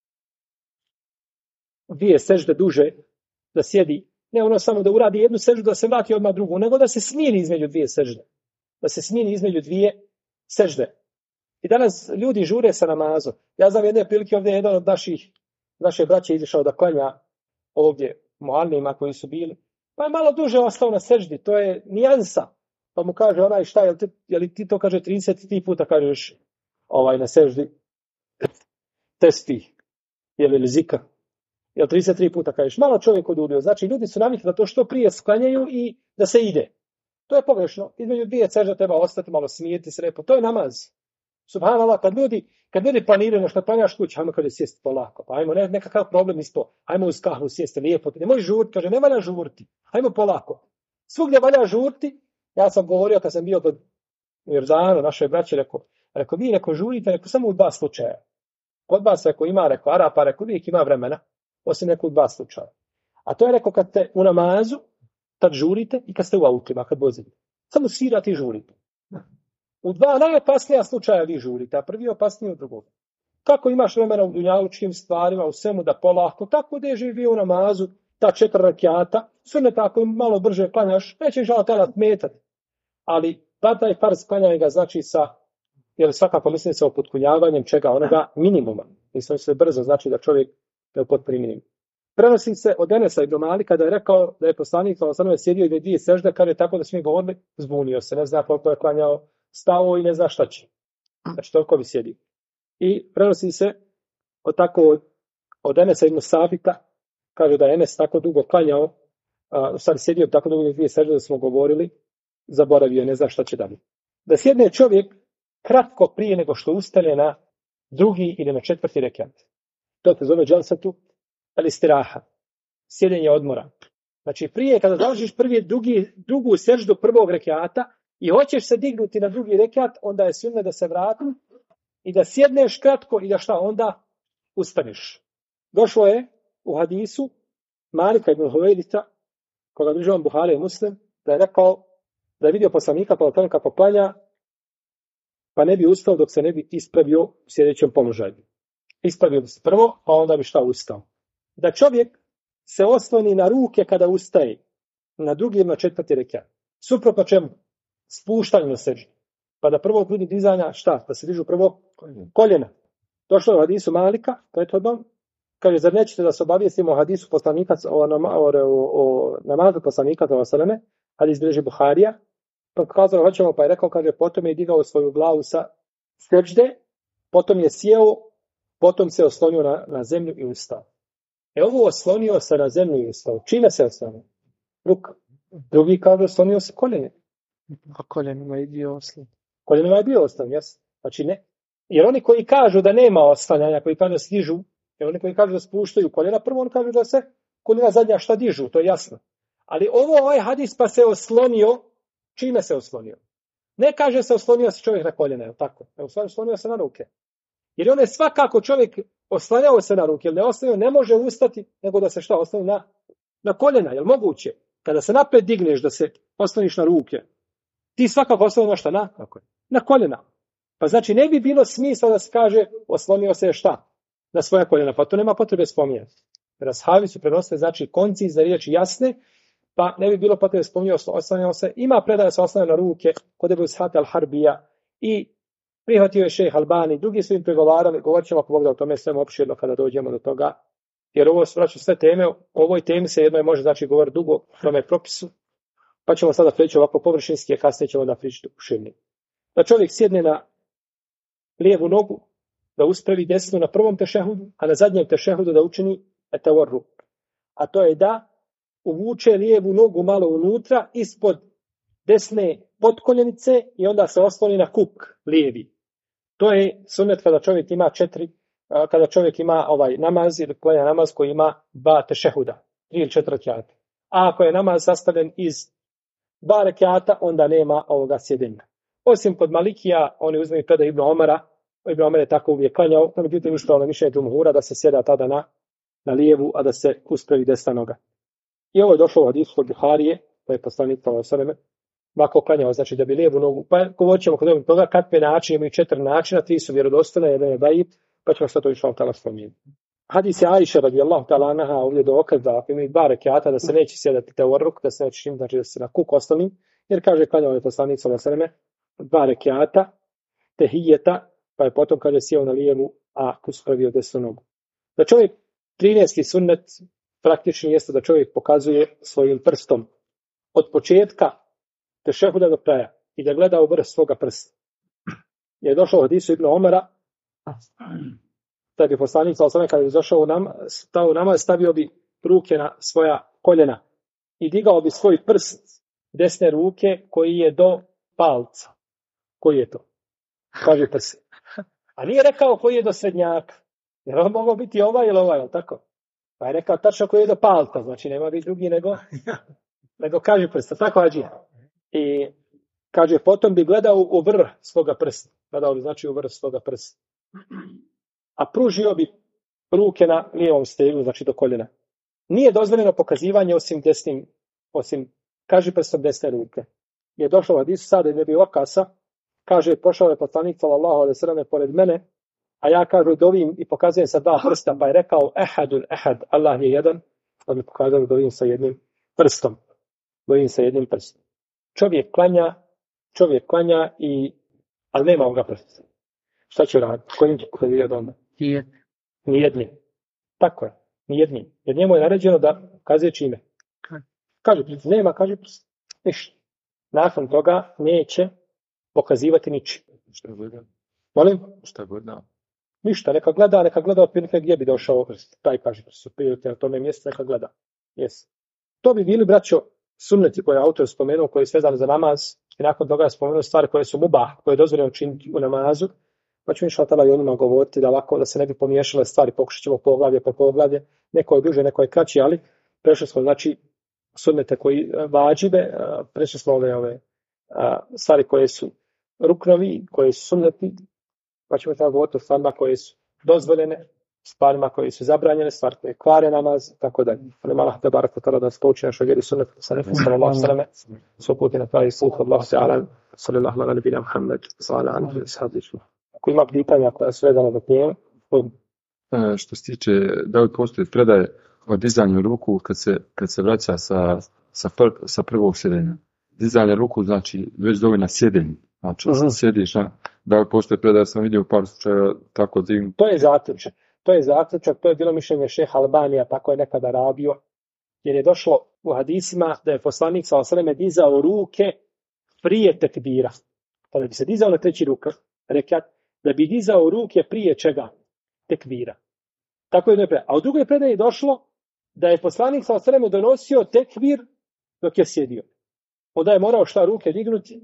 dvije sežde duže, da sjedi, ne samo da uradi jednu seždu, da se vrati odmah drugu, nego da se smiri između dvije sežde. Da se smiri između dvije sežde. I danas ljudi žure sa namazom. Ja znam jedne prilike ovdje jedan od naše braće izišao da klanja ovdje mualima koji su bili. Pa je malo duže ostao na seždi, to je nijansa. Pa mu kaže onaj šta, je li ti to kaže 30 puta kažeš na seždi testi, je li zikr? Jel 33 puta kažeš, malo čovjek odudio. Znači, ljudi su navikli da to što prije sklanjaju i da se ide. To je pogrešno. Između dvije sežde treba ostati, malo smiriti se repo. To je namaz. Subhanallah, kad ljudi planiraju nešto, planjaš kući, hajmo kada sjesti polako. Pa hajmo, nekakav problem isto. Hajmo uz kahvu sjesti, lijepo. Ne možeš žurti, kaže, ne valja žurti. Hajmo polako. Svugdje valja žurti. Ja sam govorio kad sam bio kod Jordanu, našoj braći, rekao, vi žurite, samo u dva slučaja. Kod vas ima, Arapa, uvijek ima vremena. Osim nekog dva slučaja. A to je rekao kad ste u namazu, tad žurite i kad ste u autima, kad vozite. Samo svirate i žurite. U dva najopasnija slučaja vi žurite, a prvi je opasniji od drugog. Kako imaš vremena u dunjalučkim stvarima, u svemu da polako, tako da je živi u namazu, ta 4 rakjata, sve ne tako malo brže klanjaš, neće žalati metati. Ali taj farz klanjanja ga znači svakako mislim se o potkunjavanjem čega onoga minimuma. Mislim se brzo znači da čovjek da je potpuni minimum. Prenosi se od Enesa ibn Malika da je rekao da je poslanik sallallahu alejhi ve sellem sjedio i dvije sežde, kada je tako da svi govorili, zbunio se, ne zna koliko je klanjao, stao i ne zna šta će. Znači toliko bi sjedio. I prenosi se od Enesa ibn Sabita, kaže da je Enes tako dugo klanjao, sjedio tako dugo dvije sežde da smo govorili, zaboravio je, ne zna šta će dalje. Da sjedne čovjek kratko prije nego što ustane na drugi ili na 4. rekat. To se zove dželsatu al-istiraha, sjedenje odmora. Znači prije kada završiš drugu seždu prvog rekata i hoćeš se dignuti na drugi rekat, onda je sunnet da se vrati i da sjedneš kratko i da onda ustaneš. Došlo je u hadisu Malika ibn Huvejdita, koga bližavam Buhari i Muslim, da je rekao da je vidio poslanika pa o tome kako klanja, pa ne bi ustao dok se ne bi ispravio u sljedećem položaju. Ispravio bi se prvo, pa onda bi ustao. Da čovjek se osloni na ruke kada ustaje, na drugi ili na 4. rekat. Suprotno čemu? Spuštanju na seždu. Pa da prvo budi dizanja, da se dižu prvo koljena. Došlo je u hadisu Malika, prethodno, Kaže, zar nećete da se obavijestimo o hadisu poslanika, o namazu poslanika, hadis bilježi Buharija, pa kazao, hoćemo, pa je rekao, kaže, potom je digao svoju glavu sa sećde, potom je sjeo, potom se oslonio na zemlju i ustao. Ovo oslonio se na zemlju i ustao. Čime se oslonio? Ruka. Drugi kaže, oslonio se koljene. A koljenima je bio oslon. Koljenima je bio oslon, jes? Znači ne. Jer oni koji kažu da nema oslanjanja, koji kažu da stižu, jer oni koji kažu da spuštaju koljena, prvo on kaže da se koljena zadnja šta dižu, to je jasno. Ali ovaj hadis pa se oslonio, čime se oslonio? Ne kaže se oslonio se čovjek na koljena, je li tako? Oslonio se na ruke. Jer on je svakako čovjek oslanjao se na ruke, jer ne može ustati, nego da se šta osloni na koljena, je li moguće? Kada se napred digneš da se osloniš na ruke, ti svakako oslonio na šta? Na koljena. Pa znači ne bi bilo smisla da se kaže oslonio se šta? Na svoja koljena, pa to nema potrebe spominjati. Jer ashabi su prenosili, znači koncizne riječi jasne, pa ne bi bilo potrebe spominjati oslanjao se. Ima predaje se oslanjao na ruke kod Ebu Ishaq al-Harbija i prihvatio je šejh Albani, drugi su im pregovarali, govorit ćemo ako Bog da o tome sve opširno kada dođemo do toga, jer ovo su vraćaju sve teme, o ovoj temi se jednoj može znači govoriti dugo o tome propisu, pa ćemo sada preći ovako površinski, a kasnije ćemo da pričati uširni. Da čovjek sjedne na lijevu nogu, da uspravi desnu na prvom tešehudu, a na zadnjem tešehudu da učini etawarruk. A to je da uvuče lijevu nogu malo unutra, ispod desne potkoljenice i onda se osloni na kuk lijevi. To je sunnet kada čovjek ima kada čovjek ima namaz ili klanja namaz koji ima 2 tešehuda, 3 ili 4 rekiata. A ako je namaz sastavljen iz 2 rekiata, onda nema ovoga sjedenja. Osim kod Malikija, oni uzmaju predaj Ibn Omara, Ibn Omer je tako uvijek klanjao, no međutim ispravno mišljenje džumhura da se sjeda tada na lijevu, a da se uspravi desna noga. I ovo je došlo u hadisu od Buharije, to je poslanik sallallahu ovako klanjao, znači da bi lijevu nogu, pa govorit ćemo kod toga kakve načine, imaju 4 načina, 3 su vjerodostojne, jedan je daif, pa ćemo što to išao tala spomenuti. Hadis je Ajša radijallahu ta'ala anha ovdje dokaz da ako imaju 2 rekiata da se neće sjedati tewarruk, da se neće činiti, znači da se na kuk osloni, jer kaže klanjao je poslanik sallallahu 2 rekiata, tehijeta, pa je potom kaže sjeo na lijevu, a uspravio desnu nogu. Da čovjek 13. sunnet praktični jeste da čovjek pokazuje svojim prstom od početka tešehuda do kraja i da gleda u vrh svoga prsta. Je došao u hadisu Ibn Omara, da bi poslanik sallallahu kada bi došao stao u namaz, stavio bi ruke na svoja koljena i digao bi svoj prst desne ruke koji je do palca. Koji je to? Kaže prst. A nije rekao koji je do srednjaka. Jer on mogao biti ovaj ili ovaj, tako? Pa je rekao tačno koji je do palca, znači nema biti drugi nego kaže prsta. Tako hađija. I kaže, potom bi gledao u vrh svoga prsta. Gledao bi znači u vrh svoga prsta. A pružio bi ruke na lijevom stegu, znači do koljena. Nije dozvoljeno pokazivanje osim kaže prstom desne ruke. Je došao od Sada ibn Abi Vakasa, kaže, pošao je poslanik sallallahu alejhi ve selleme pored mene, a ja kažu dovim i pokazujem sa 2 prsta, pa je rekao ehadun ehad, Allah je jedan, pa mi pokazao da dovim sa jednim prstom. Dovim sa jednim prstom. Čovjek klanja ali nema ovoga prsta. Šta će raditi? Kojim će klanjati onda? Nijednim. Tako je, nijednim. Jer njemu je naređeno da kazuje čime. Kaže prst, nema, kaže prst. Ništa. Nakon toga neće pokazivati ničim. Šta je gledao? Molim? Šta je gledao? Ništa, neka gleda otprilike gdje bi došao prst. Taj kaže prst, otprilike na tome mjestu neka gleda. Yes. To bi bili, braćo, sunneti koje je autor spomenuo, koji je svezan za namaz, i nakon toga je spomenuo stvari koje su mubah, koje je dozvoljeno činiti u namazu, pa ćemo inšallah ta'ala i o njima govoriti da ovako da se ne bi pomiješale stvari, pokušat ćemo poglavlje po poglavlje, neko je duže, neko je kraći, ali prešli smo znači sunnete koji vađibe, prešli smo ove stvari koje su ruknovi, koje su sunneti, pa ćemo tako govoriti o stvarima koje su dozvoljene, stvarima koje su zabranjene, stvari koje kvare namaz, tako dalje. Ali Allah te barek ta'ala da nas pouči našoj vjeri sunnetu sallallahu alejhi ve sellem, svoj put na pravi put, Allahu ta'ala, sallallahu ala nabina Muhammed, sallallahu alejhi ve sellem. Ako ima pitanja koja su vezana do teme, što se tiče, da li postoji predaje o dizanju ruku kad se vraća sa prvog sjedenja? Dizanje ruku znači već dovoljno na sjedenju. Znači, sjediš, da li postoji predaje, sam vidio par slučaja tako dignu. To je zaključak. to je zaključak, to je bilo mišljenje šeha Albanija, tako je nekada radio, jer je došlo u hadisima da je poslanik sallallahu alejhi ve sellem dizao ruke prije tekbira. Kada bi se dizao na treći rekat, da bi dizao ruke prije čega? Tekbira. Tako je jednoj a u drugoj predaji je došlo da je poslanik sallallahu alejhi ve sellem donosio tekbir dok je sjedio. Onda je morao šta ruke dignuti?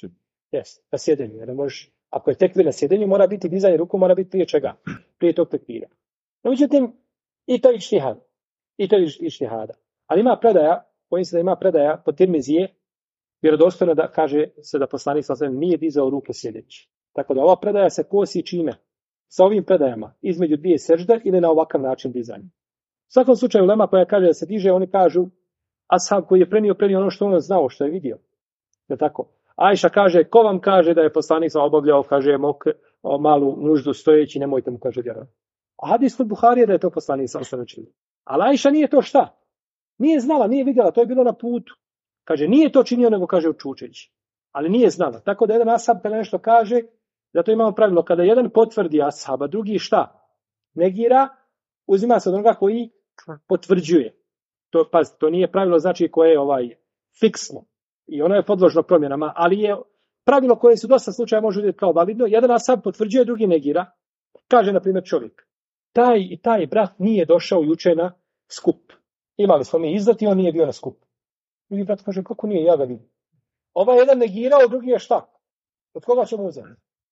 Na sjedenju. Jer ako je tekbir na sjedenju, mora biti dizanje ruku, mora biti prije čega? Prije tog tekbira. No, međutim, i to je ištihad. I to je ištihada. Ali ima predaja, bojim se da ima predaja po Tirmizije, vjerodostojno da kaže se da poslanik sallallahu alejhi ve sellem nije dizao ruke sjedeći. Tako da ova predaja se kosi čime? Sa ovim predajama, između dvije sežde ili na ovakav način dizanja. U svakom slučaju, ulema koja kaže da se diže, oni kažu, ashab koji je prenio ono što on znao, što je vidio. Je tako? Ajša kaže, ko vam kaže da je poslanik obavljao, kaže, malu nuždu stojeći, nemojte mu, kaže, vjerovati. A hadis kod Buharije da je to poslanik učinio. Ali Ajša nije to šta? Nije znala, nije vidjela, to je bilo na putu. Kaže, nije to činio, nego kaže učučeći. Ali nije znala. Tako da jedan ashab kada nešto kaže, zato imamo pravilo, kada jedan potvrdi ashaba, drugi šta? Negira, uzima se od onoga koji potvrđuje. To nije pravilo znači koje je fiksno. I ono je podložno promjenama, ali je pravilo koje su dosta slučaja može vidjeti kao validno. Jedan ashab potvrđuje, drugi negira. Kaže, na primjer, čovjek, taj i taj brat nije došao juče na skup. Imali smo mi izdati, on nije bio na skup. Drugi brat kaže, kako nije, ja ga vidim. Ovaj jedan negirao, drugi je šta? Od koga ćemo uzeti?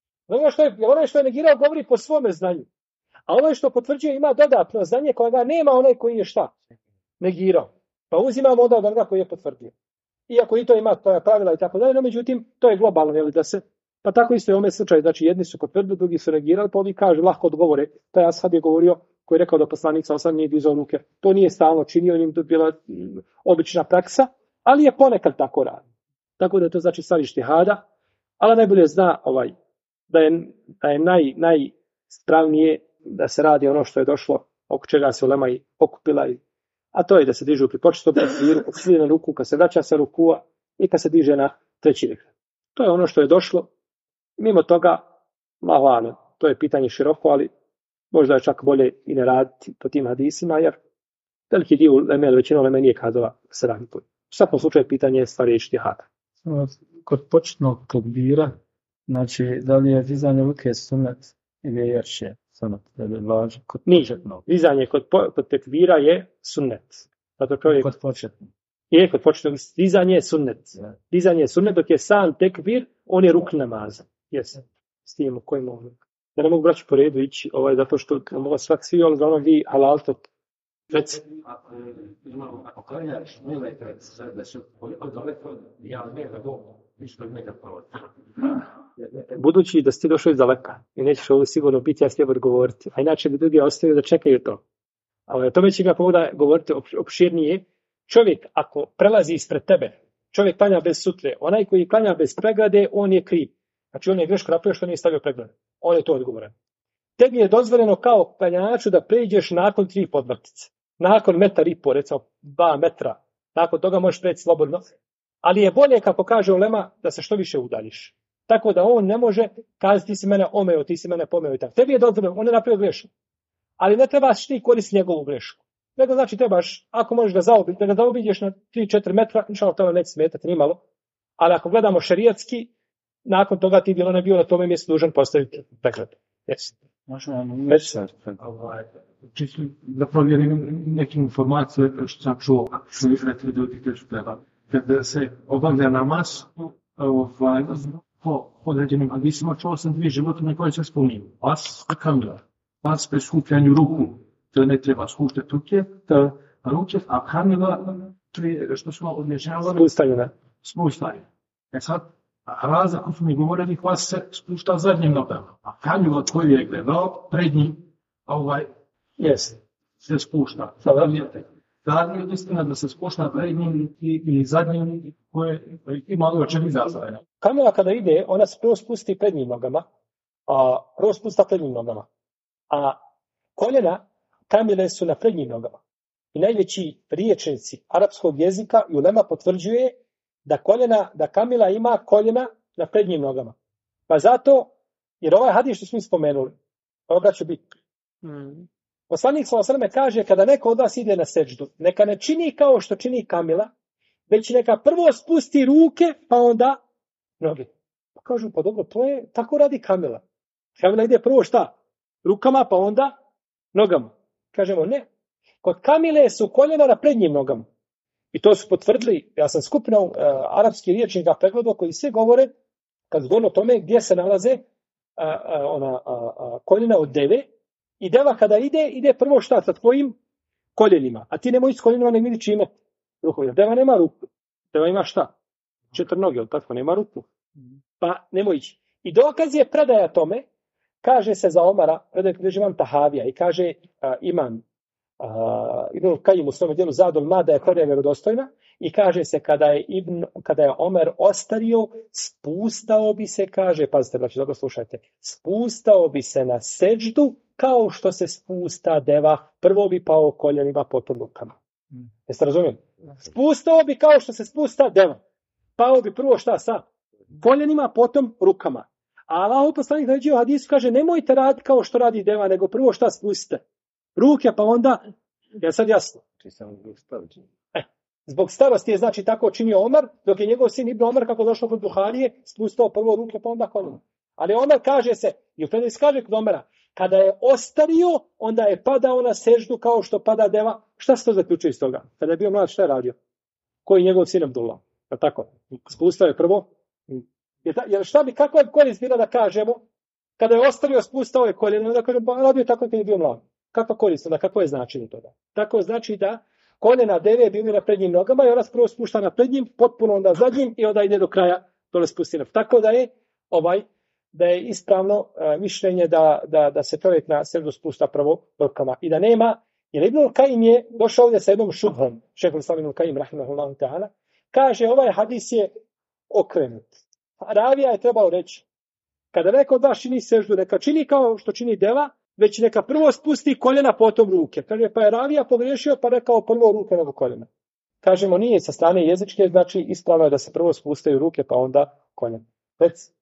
Ono što je negirao govori po svome znanju. A ono što potvrđuje ima dodatno znanje kojega nema onaj koji je šta? Negirao. Pa uzimamo onda od onoga koji je potvrdio. Iako i to ima pravila i tako dalje, no međutim, to je globalno, jel da se... Pa tako isto je u ovome slučaju, znači jedni su potvrdili, drugi su negirali, pa oni kažu, lahko odgovore. Taj ashab je govorio, koji je rekao da poslanik sallallahu nije dizao ruke. To nije stalno činio, njim to bila obična praksa, ali je ponekad tako radi. Tako da je to znači stvar ištihada, ali najbolje zna da je najstravnije da se radi ono što je došlo, oko čega se ulema i okupila, a to je da se dižu pri početnom tekbiru, na ruku, kad se vraća sa rukua i kad se diže na treći rekat. To je ono što je došlo. Mimo toga, mahvano, to je pitanje široko, ali možda je čak bolje i ne raditi po tim hadisima, jer veliki dio većina ulema nije kazala da se radi po. U svakom slučaju pitanje je stvari ištihada. Kod početnog tekbira, znači, da li je dizanje ruke sunnet ili je jerše sunnet? Nije. Dizanje kod tekbira je sunnet. Kod početnog. Kod početnog dizanje je sunnet. Dizanje je sunnet, dok je sam tekbir, on je ruk namaza. Jesi. S tim u kojim mogu. Ja ne mogu braći po redu ići, zato što mogu svak svi, ali uglavnom vi halal to. Reci. Ako klanjaš, nemojte da se od daleko, ja ne da dobro, ništa ne da provodi. Budući da si došao iz daleka i nećeš ovdje sigurno biti, ja slijepo govoriti. A inače bi drugi ostaju da čekaju to. Ali o tome će ga povoda govoriti opširnije. Čovjek ako prelazi ispred tebe, čovjek klanja bez sutre, onaj koji klanja bez pregrade, on je kriv. Znači on je greško napravio što nije stavio pregrade. On je to odgovoran. Tebi je dozvoljeno kao klanjaču da pređeš nakon 3 podvrtice. Nakon 1,5 metra, recimo 2 metra. Nakon toga možeš preći slobodno. Ali je bolje, kako kaže ulema, da se što više udaljiš. Tako da on ne može kazati ti si mene omeo, ti si mene pomeo i tako. Tebi je dozvoljeno, on je napravio grešku. Ali ne trebaš ti koristiti njegovu grešku. Nego znači trebaš, ako možeš da ga zaobiđeš na 3-4 metra, inšallah to neće smetati ni malo. Ali ako gledamo šerijatski, nakon toga ti bilo ne bio na tome mjestu dužan postaviti pregradu. Jesi. Možda već čisto da provjerim neke informacije što sam čuo, što izreti ljudi koji treba. Kada se obavlja namaz, po određenim hadisima, čuo sam 2 životinje koje se spominju. Pas i kamila. Pas pri skupljanju ruku, to ne treba spuštati ruke, a kamila, to je što smo objašnjavali, spustanje. Sad, razak koji smo mi govorili, vas se spušta zadnjim nogama, a kamila koji je gledao pred njim, se spušta. Da li je istina da se spušta pred njim ili zadnjim koje ima o čem izazvanja? Kamila kada ide, ona se prvo spusti prednjim nogama, a koljena kamile su na prednjim nogama. I najveći riječnici arapskog jezika i ulema potvrđuje da kamila ima koljena na prednjim nogama. Pa zato, jer ovaj hadis što smo spomenuli, ovoga će biti. Poslanik sallallahu alejhi ve sellem kaže kada neko od vas ide na sećdu, neka ne čini kao što čini Kamila, već neka prvo spusti ruke, pa onda noge. Pa kažu, pa dobro, to je, tako radi Kamila. Kamila ide prvo šta? Rukama, pa onda nogama. Kažemo, ne. Kod Kamile su koljena na prednjim nogama. I to su potvrdili, ja sam skupino arapski riječnika pregledao koji sve govore, kad govorimo o tome gdje se nalaze koljena od deve, i deva kada ide prvo šta sa tvojim koljenima. A ti nemoj s koljenima ne vidi čime. Rukovima. Deva nema ruku. Deva ima šta? 4 noge, ali tako nema ruku. Pa nemoj ići. I dokaz je predaja tome, kaže se za Omara, predaje kada imam Tahavija i kaže imam Ibn Kajim u svom djelu Zadul Ma da je predaja vjerodostojna i kaže se kada je Omer ostario, spustao bi se, kaže, pazite, braći, dobro slušajte, spustao bi se na seđdu kao što se spusta deva, prvo bi pao koljenima, potom rukama. Jeste razumijeli? Spustao bi kao što se spusta deva. Pao bi prvo šta sa koljenima, potom rukama. A Allahov poslanik naređuje u hadisu, kaže, nemojte raditi kao što radi deva, nego prvo šta spustite? Ruke, pa onda, je sad jasno. Zbog starosti je znači tako činio Omar, dok je njegov sin Ibn Omar, kako došlo kod Buharije, spustao prvo ruke, pa onda koljena. Ali Omar kaže se, i u predaji kaže kod Omara, kada je ostario, onda je padao na seždu kao što pada deva. Šta se to zaključuje iz toga? Kada je bio mlad, šta je radio? Koji je njegov sin Abdullah? Je tako? Spustao je prvo. Jer šta bi, kakva je korist bila da kažemo? Kada je ostario, spustao je koljena, onda kažemo, radio tako kada je bio mlad. Kakva korist? Onda kakvo je značenje toga? Tako znači da koljena deve bi na prednjim nogama i ona se prvo spušta na prednjim, potpuno onda zadnjim i onda ide do kraja dole spustina. Tako da je ispravno mišljenje da se čovjek na seždu spušta prvo rukama i da nema, jer Ibn Kajim je došao ovdje sa jednom šubhom, šejh Ibn Kajim rahimahullahu ta'ala, kaže ovaj hadis je okrenut. Ravija je trebao reći, kada neko od vas čini seždu, neka čini kao što čini deva, već neka prvo spusti koljena, potom ruke. Kaže, pa je ravija pogriješio, pa rekao prvo ruke nego koljena. Kažemo, nije sa strane jezičke, znači ispravno je da se prvo spustaju ruke, pa onda koljena. Reci.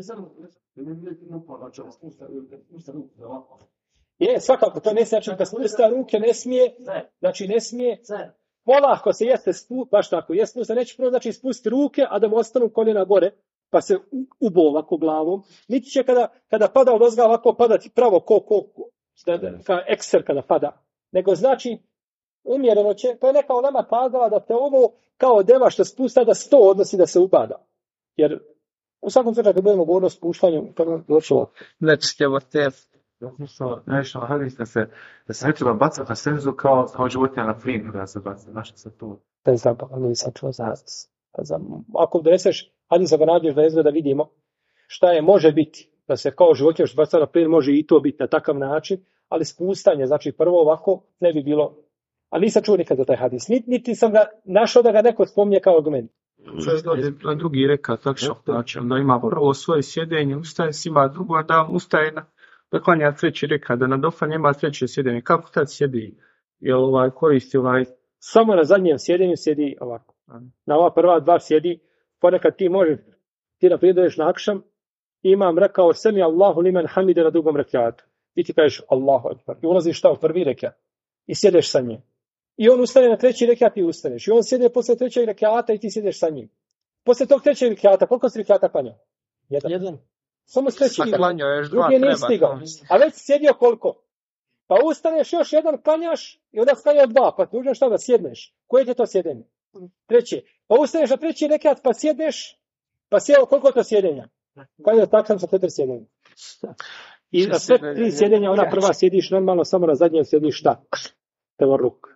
Je, svakako, to ne znači da spusta ruke ne smije, znači ne smije, polako se jeste spust, baš tako, jeste se neće prvo znači spusti ruke, a da mu ostanu koljena gore, pa se ubo ovako glavom, niti će kada pada od ozga ovako padati pravo kao ekser kada pada, nego znači umjereno će, to je neka ulema kazala da te ovo kao deva što spusta da 100 odnosi da se ubada, jer u svakom slučaju kad budemo govoriti o spuštanju, prvo došlo. Znači, ćemo te... Nešto hadis da se ne treba bacati na seždu kao životinja na plin kada se baca. Našta se tu? Ne znam, nisam čuo za hadis. Ako doneseš hadisa ga nađeš da izgleda da vidimo šta je može biti. Da se kao životinja što baca na plin može i to biti na takav način, ali spustanje, znači prvo ovako ne bi bilo. Ali nisam čuo nikad za taj hadis. Niti sam ga našao da ga neko spominje kao argument. Na drugi reka, tako znači, onda ima prvo svoje sjedenje, ustaje s ima drugo, a da ustaje da klanja treći reka, da na dofa nema treće sjedenje. Kako tad sjedi? Jel koristi Samo na zadnjem sjedenju sjedi ovako. Na ova prva dva sjedi, ponekad ti na pridoješ na akšam, imam rekao semi Allahu limen hamide na drugom rekiatu. I ti kažeš Allahu ekber. I ulaziš šta u prvi rekiat. I sjedeš sa njim. I on ustane na treći rekiat i ustaneš. I on sjede posle trećeg rekiata i ti sjedeš sa njim. Posle tog trećeg rekiata, koliko si rekiata klanjao? Jedan. Samo s trećeg. Drugi nije stigao. A već sjedio koliko? Pa ustaneš još jedan, klanjaš i onda klanjao 2. Pa dužno šta da sjedneš? Koje je to sjedenje? Treće. Pa ustaneš na treći rekiat pa sjedneš. Pa sjeo koliko to sjedenja? Klanjao takvam sa 4 sjedenja. I na sve 3 sjedenja, ona prva sjediš normalno, samo na zadnjem sjediš šta? Tevo ruk.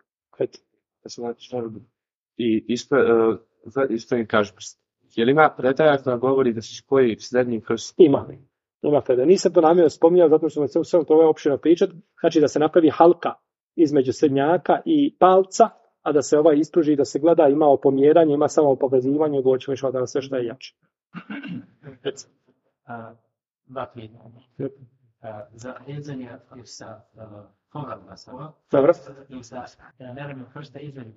I isto im kaže prst. Je li ima predaja koja govori da se spoji srednji prst? Ima predaja. Nisam to namjerno spominjao, zato što sam sve to opširno pričati. Znači da se napravi halka između srednjaka i palca, a da se ovaj ispruži, da se gleda, ima opomjeranje, ima samo povezivanje, govorit ćemo išao da sve što je jače. Za jedzanje sa fonarima sama. Dobro. Naravno, prsta izvedi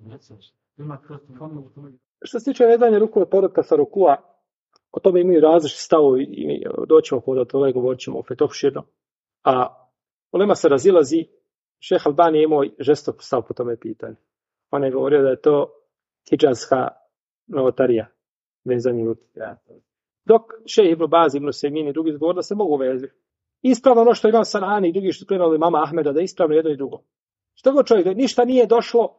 Što se tiče vezanja rukove porodka sa rukua, o tome imaju različiti stavovi i doćemo podati, govorit ćemo opet opširno. A ulema se razilazi Šejh Albani je imao žestok stav po tome pitanju. On je govorio da je to hidžazska novotarija, vezanje ruke. Dok šejh Ibn Baz, Ibn Sejmin i drugi govorili da se mogu vezati. Ispravno ono što imam Sanani i drugi što krenuli mama Ahmeda, da je ispravno jedno i drugo. Što god čovjek, ništa nije došlo,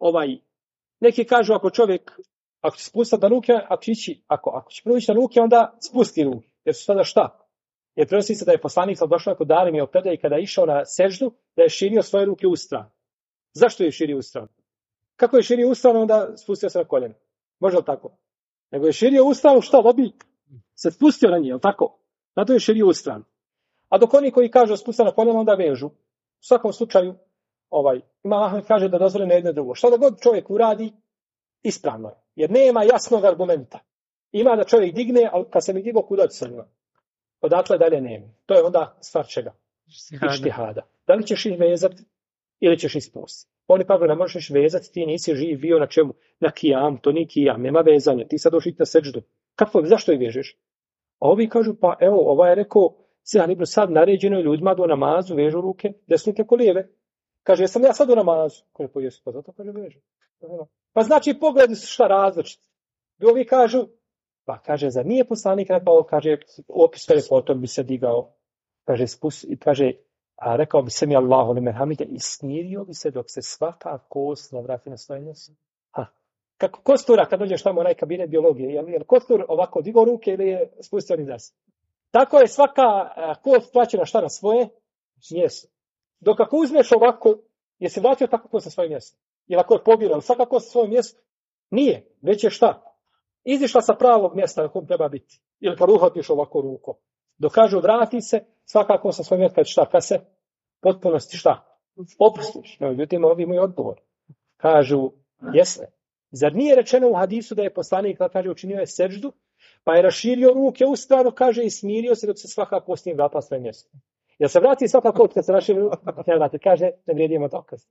neki kažu ako čovjek, ako će spustati na ruke, ako će prvo ići na ruke, onda spusti ruke. Jer su sada šta? Jer prenosi se da je poslanik došao kod Darim i opredaj kada je išao na seždu, da je širio svoje ruke u stranu. Zašto je širio u stranu? Kako je širio u stranu, onda spustio se na koljena. Može li tako? Nego je širio u stranu šta? Da bi se spustio na njih, je li tako? Zato je širio u stranu. A dok oni koji kažu spusta na koljena, onda vežu. U svakom slučaju, Imam Ahmed kaže da dozvoljeno jedno drugo. Što da god čovjek uradi, ispravno je. Jer nema jasnog argumenta. Ima da čovjek digne, ali kad se mi digo, kuda će se njima? Odatle dalje nema. To je onda stvar čega? Ištihada. Da li ćeš ih vezati ili ćeš ih spustiti? Oni pa ne možeš vezati, ti nisi živ bio na čemu? Na kijam, to nije kijam, nema vezanja. Ti sad došli na seđdu. Zašto ih vežeš? A ovi kažu, pa evo, ovaj je rekao, sad naređeno je ljudima do namazu vežu ruke, desnu preko lijeve. Kaže, jesam ja sad u namazu? Kaže, pa jesu, pa zato kaže vežu. Pa znači, pogledi su šta različiti. I ovi kažu, pa kaže, zar nije poslanik rekao, kaže, opis je potom bi se digao. Kaže, a rekao bi se mi Allahu limen hamide i smirio bi se dok se svaka kost vrati na svoje mjesto. Kako kostura kad dođeš tamo u onaj kabinet biologije, je li kostur ovako digao ruke ili je spustio ni zas? Tako je svaka kost plaćena šta na svoje mjesto. Dok ako uzmeš ovako, jesi vratio tako kost na svoje mjesto? Ili ako je pobirao svaka kost na svoje mjesto? Nije, već je šta? Izišla sa pravog mjesta na kom treba biti. Ili kad uhvatiš ovako rukom. Dok kažu vrati se, svaka kost na svoje mjesto kad se potpunosti šta? Opustiš. No, međutim, ovi imaju odgovor. Kažu, jesne. Zar nije rečeno u hadisu da je poslanik, kaže, učinio je seždu, pa je raširio ruke u stranu, kaže, i smirio se dok se svaka kost nije vratila svoje mjesto. Jer se vrati svaka kost kad se raširi ruke, kaže, ne vrijedimo dokaz.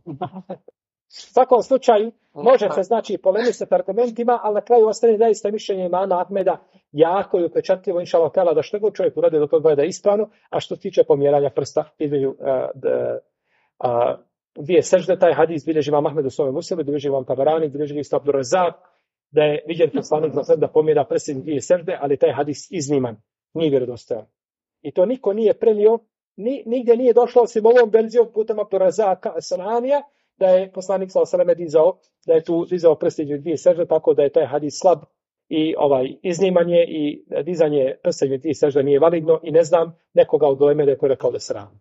U svakom slučaju, može se znači polemisati argumentima, ali na kraju ostane zaista mišljenje imama Ahmeda jako i upečatljivo, inša Allah, da što god čovjek uradi do toga da je ispravno, a što se tiče pomjeranja prsta između dvije sežde, taj hadis bilježi imam Ahmed u svome Muslimu, bilježi imam Tabarani, bilježi isto Abdur Razak, da je viđen poslanik da pomjera prst dvije sežde, ali taj hadis izniman, nije vjerodostojan. I to niko nije prenio, nigdje nije došlo osim ovom verzijom putem Abdur Razaka Sananija, da je poslanik s.a.v. da je tu dizao prstenju dvije sežde, tako da je taj hadis slab i iznimanje i dizanje prstenju dvije sežde nije validno i ne znam nekoga od uleme koji je rekao da se radi.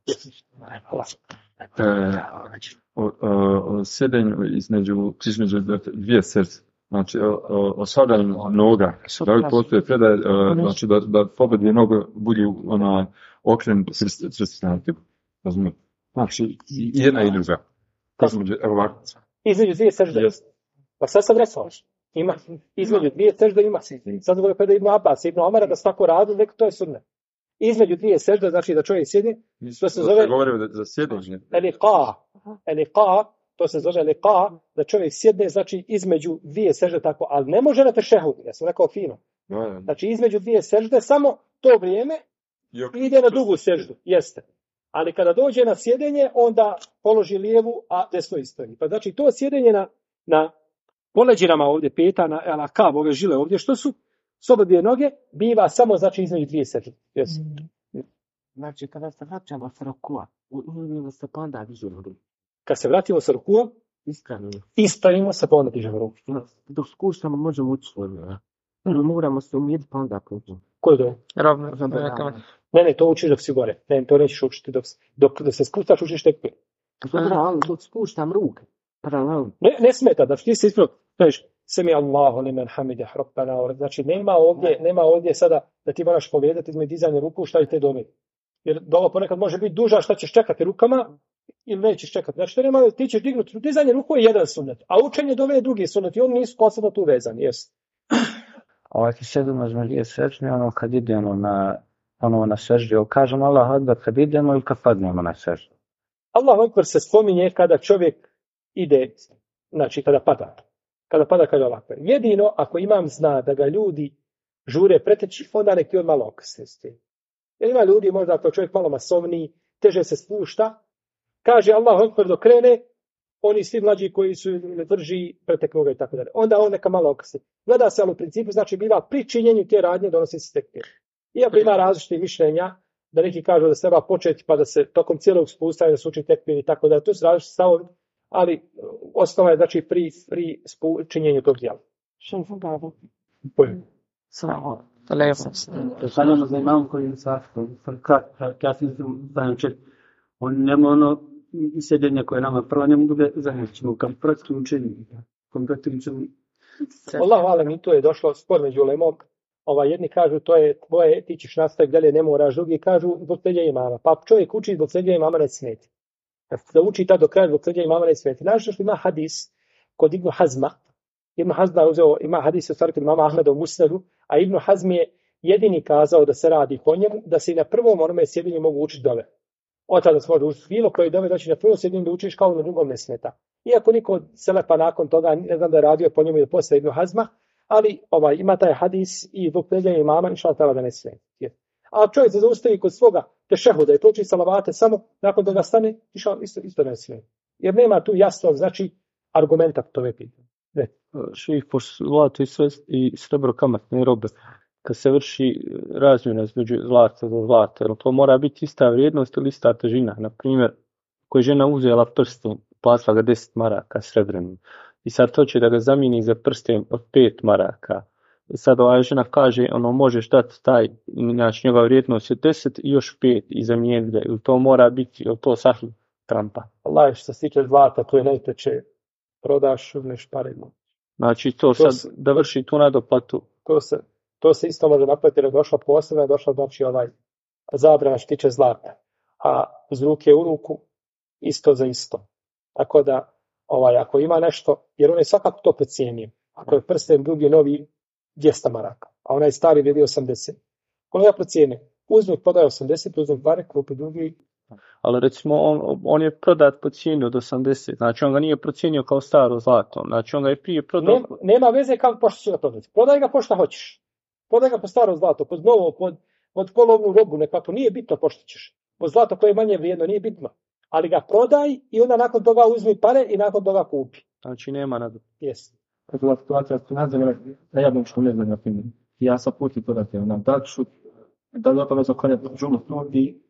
O sjedenju između dvije srce, znači o stavljanju noga, da li postoje predaj, znači da pobedi nogu budu okrenut srstvenati, razumijem, znači jedna i druga. Između dvije sežde. Pa sad rekao, ima između dvije sežde ima. Sad govore predaj Ibn Abbas, Ibn Omara da svako radu, neko to je sunnet. Između dvije sežde, znači da čovjek sjedi, to se zove eliqa, to se zove eliqa, da čovjek sjedne, znači između dvije sežde tako, ali ne može na tešehud, ja sam rekao fino. Znači između dvije sežde, samo to vrijeme ide na drugu seždu, jeste. Ali kada dođe na sjedenje, onda položi lijevu, a desno istoji. Pa znači to sjedenje na poleđinama ovdje peta, na elakav, ove žile ovdje, što su s oba dvije noge, biva samo znači između dvije sežde. Yes. Znači kada se vraćamo sa rukua, uznimimo se pa onda dižemo ruku. Kad se vratimo sa rukua, ispravimo se pa onda dižemo ruku. Dok skušamo možemo ući svojno. Moramo se umijeti pa onda prođemo. Ko je to? Ravno. Ne, to učiš dok si gore. Ne, to nećeš učiti dok se spuštaš, učiš tek prije. Dobro, dok spuštam ruke. Ne smeta, da ti se ispravno, znaš, semi Allahu limen hamide rabbana, znači nema ovdje sada da ti moraš povedati između dizanja ruku šta i te dove. Jer dova ponekad može biti duža, šta ćeš čekati rukama ili nećeš čekati. Znači ti ćeš dignuti, dizanje ruku je jedan sunnet, a učenje dove je drugi sunnet i oni nisu posebno tu vezani, jest. Kad sedimo između dvije sežde, kad idemo na seždu, kažemo Allah Akbar kad idemo ili kad padnemo na seždu. Allah Akbar se spominje kada čovjek ide, znači kada pada. Kada pada, kaže ovako. Jedino ako imam zna da ga ljudi žure preteći, onda nek ti on malo okrsne. Jer ima ljudi, možda ako čovjek malo masovniji, teže se spušta, kaže Allahu ekber dok krene, oni svi mlađi koji su ne drži preteknu ga i tako dalje. Onda on neka malo okrsti. Gleda se, ali u principu znači biva pri činjenju te radnje donosi se tekbir. Iako ima različitih mišljenja, da neki kažu da se treba početi pa da se tokom cijelog spustanja da se uči tekbir i tako dalje. To su različiti stavovi, ali osnova je znači pri činjenju tog djela. شنو في بعضه؟ Pojim. صراحة Sanjamo za imam koji je sastav, kasnije sam zajedničet. On nema ono sjedenje koje nama prvo njemu bude zajedničimo, kad prati učenje. Allahu alem, i to je došlo spor među ulemom. Jedni kažu to je tvoje, ti ćeš nastaviti dalje, ne moraš, drugi kažu zbog srednje imama. Pa čovjek uči zbog srednje imama ne smeti. Da uči ta do kraja zbog srednje imama ne smeti. Znaš što ima hadis kod Ibn Hazma. Ibn Hazma ima hadis u stvari kod imama Ahmeda u Musnadu, a Ibn Hazm je jedini kazao da se radi po njemu, da se i na prvom onome sjedinju mogu učiti dove. Od tada se može učiti bilo koje dove, znači na prvom sjedinju da učiš kao na drugom ne smeta. Iako niko od selefa nakon toga, ne znam da je radio po njemu ili posle Ibn Hazma, ali ima taj hadis i zbog srednje imama, inšala tala da ne smeti. A čovjek se zaustavi kod svoga tešehuda i proči salavate samo nakon toga stane, isto ne smeti. Jer nema tu jasnog, znači, argumenta po tome pitanju. Ših, pošto zlato i srebro kamatne robe, kad se vrši razmjena između zlata do zlata, to mora biti ista vrijednost ili ista težina. Na primjer, koja je žena uzela prsten, platila ga 10 maraka srebrnim. I sad hoće da ga zamijeni za prsten od 5 maraka. I sad ova žena kaže, možeš dati taj, znači njegova vrijednost je 10 i još 5 i zamijeniti ga. Ili to mora biti, ili to sahih trampa. Allah, što se tiče zlata, to je najpreče. Prodaš, neš pare. Znači to sad da vrši tu nadoplatu. To se isto može napraviti jer je došla posebno, je došla znači zabrana što tiče zlata. A iz ruke u ruku isto za isto. Tako da ako ima nešto, jer on je svakako to precijenio. Ako je prsten drugi novi 200 maraka, a onaj stari vrijedi 80. Kolega procijenio, uzme prodaje 80, uzme pare, kupi drugi. Ali recimo on je prodat po cijeni od 80, znači on ga nije procijenio kao staro zlato, znači on ga je prije prodao. Nema veze kako pošto će ga prodati. Prodaj ga pošto hoćeš. Prodaj ga po staro zlato, pod novo, pod polovnu robu, nekako nije bitno pošto ćeš. Pod zlato koje je manje vrijedno, nije bitno. Ali ga prodaj i onda nakon toga uzmi pare i nakon toga kupi. Znači nema nadu. Jesi. Takva situacija se nazvala da ja bom što ne znam na primjer. Ja sam puti prodati, da zapravo za konja džumu studi,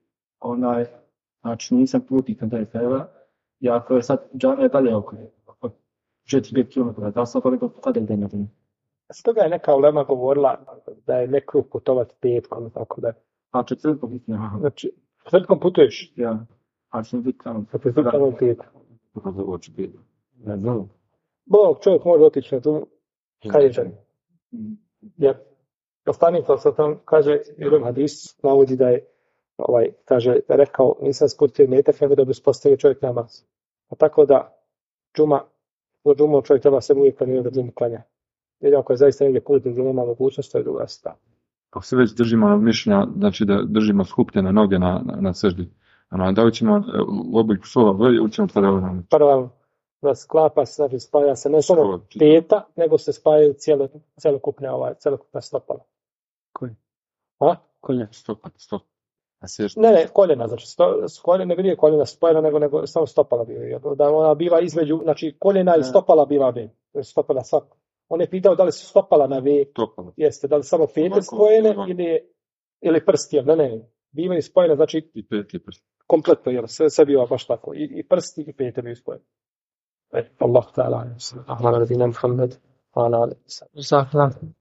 znači nisam putnik na taj krajeva, i ako je sad džana je dalje oko 4-5 km, da sam pa rekao kada ide na tim. Stoga je neka ulema govorila da je nekruh putovati petkom, tako da. A četvrtkom biti nema. Znači, četvrtkom putuješ? Ja, a sam biti tamo. A četvrtkom petom. Kako za oči petom? Ne znam. Bog čovjek može otići na tu kajeđan. Jer poslanik sa tam kaže, jedan hadis navodi da je kaže, rekao, nisam spustio metak, nego da bi uspostavio čovjek namaz. A tako da do džumu čovjek treba se uvijek planirati da džumu klanja. Jer ako je zaista negdje put da džumu ima mogućnost, to je druga stvar. Ako se već držimo mišljenja, znači da držimo skupljene noge na seždi, da li ćemo u obliku slova ili ćemo paralelno? Paralelno. Da sklapa se, znači spaja se ne samo peta, nego se spajaju celokupna stopala. Koji? A? Kolje. Stop. Ne, koljena, znači koljena nije koljena spojena, nego samo stopala bio. Da ona biva između, znači koljena i stopala biva V. Stopala svako. On je pitao da li su stopala na V. Stopala. Jeste, da li samo pete spojene ili prsti, ne. Bivaju spojene, znači i peti prsti. Kompletno, jer sve biva baš tako. I prsti i pete bivaju spojene. Allah ta'ala. Ahmad Radina Muhammed. Hvala.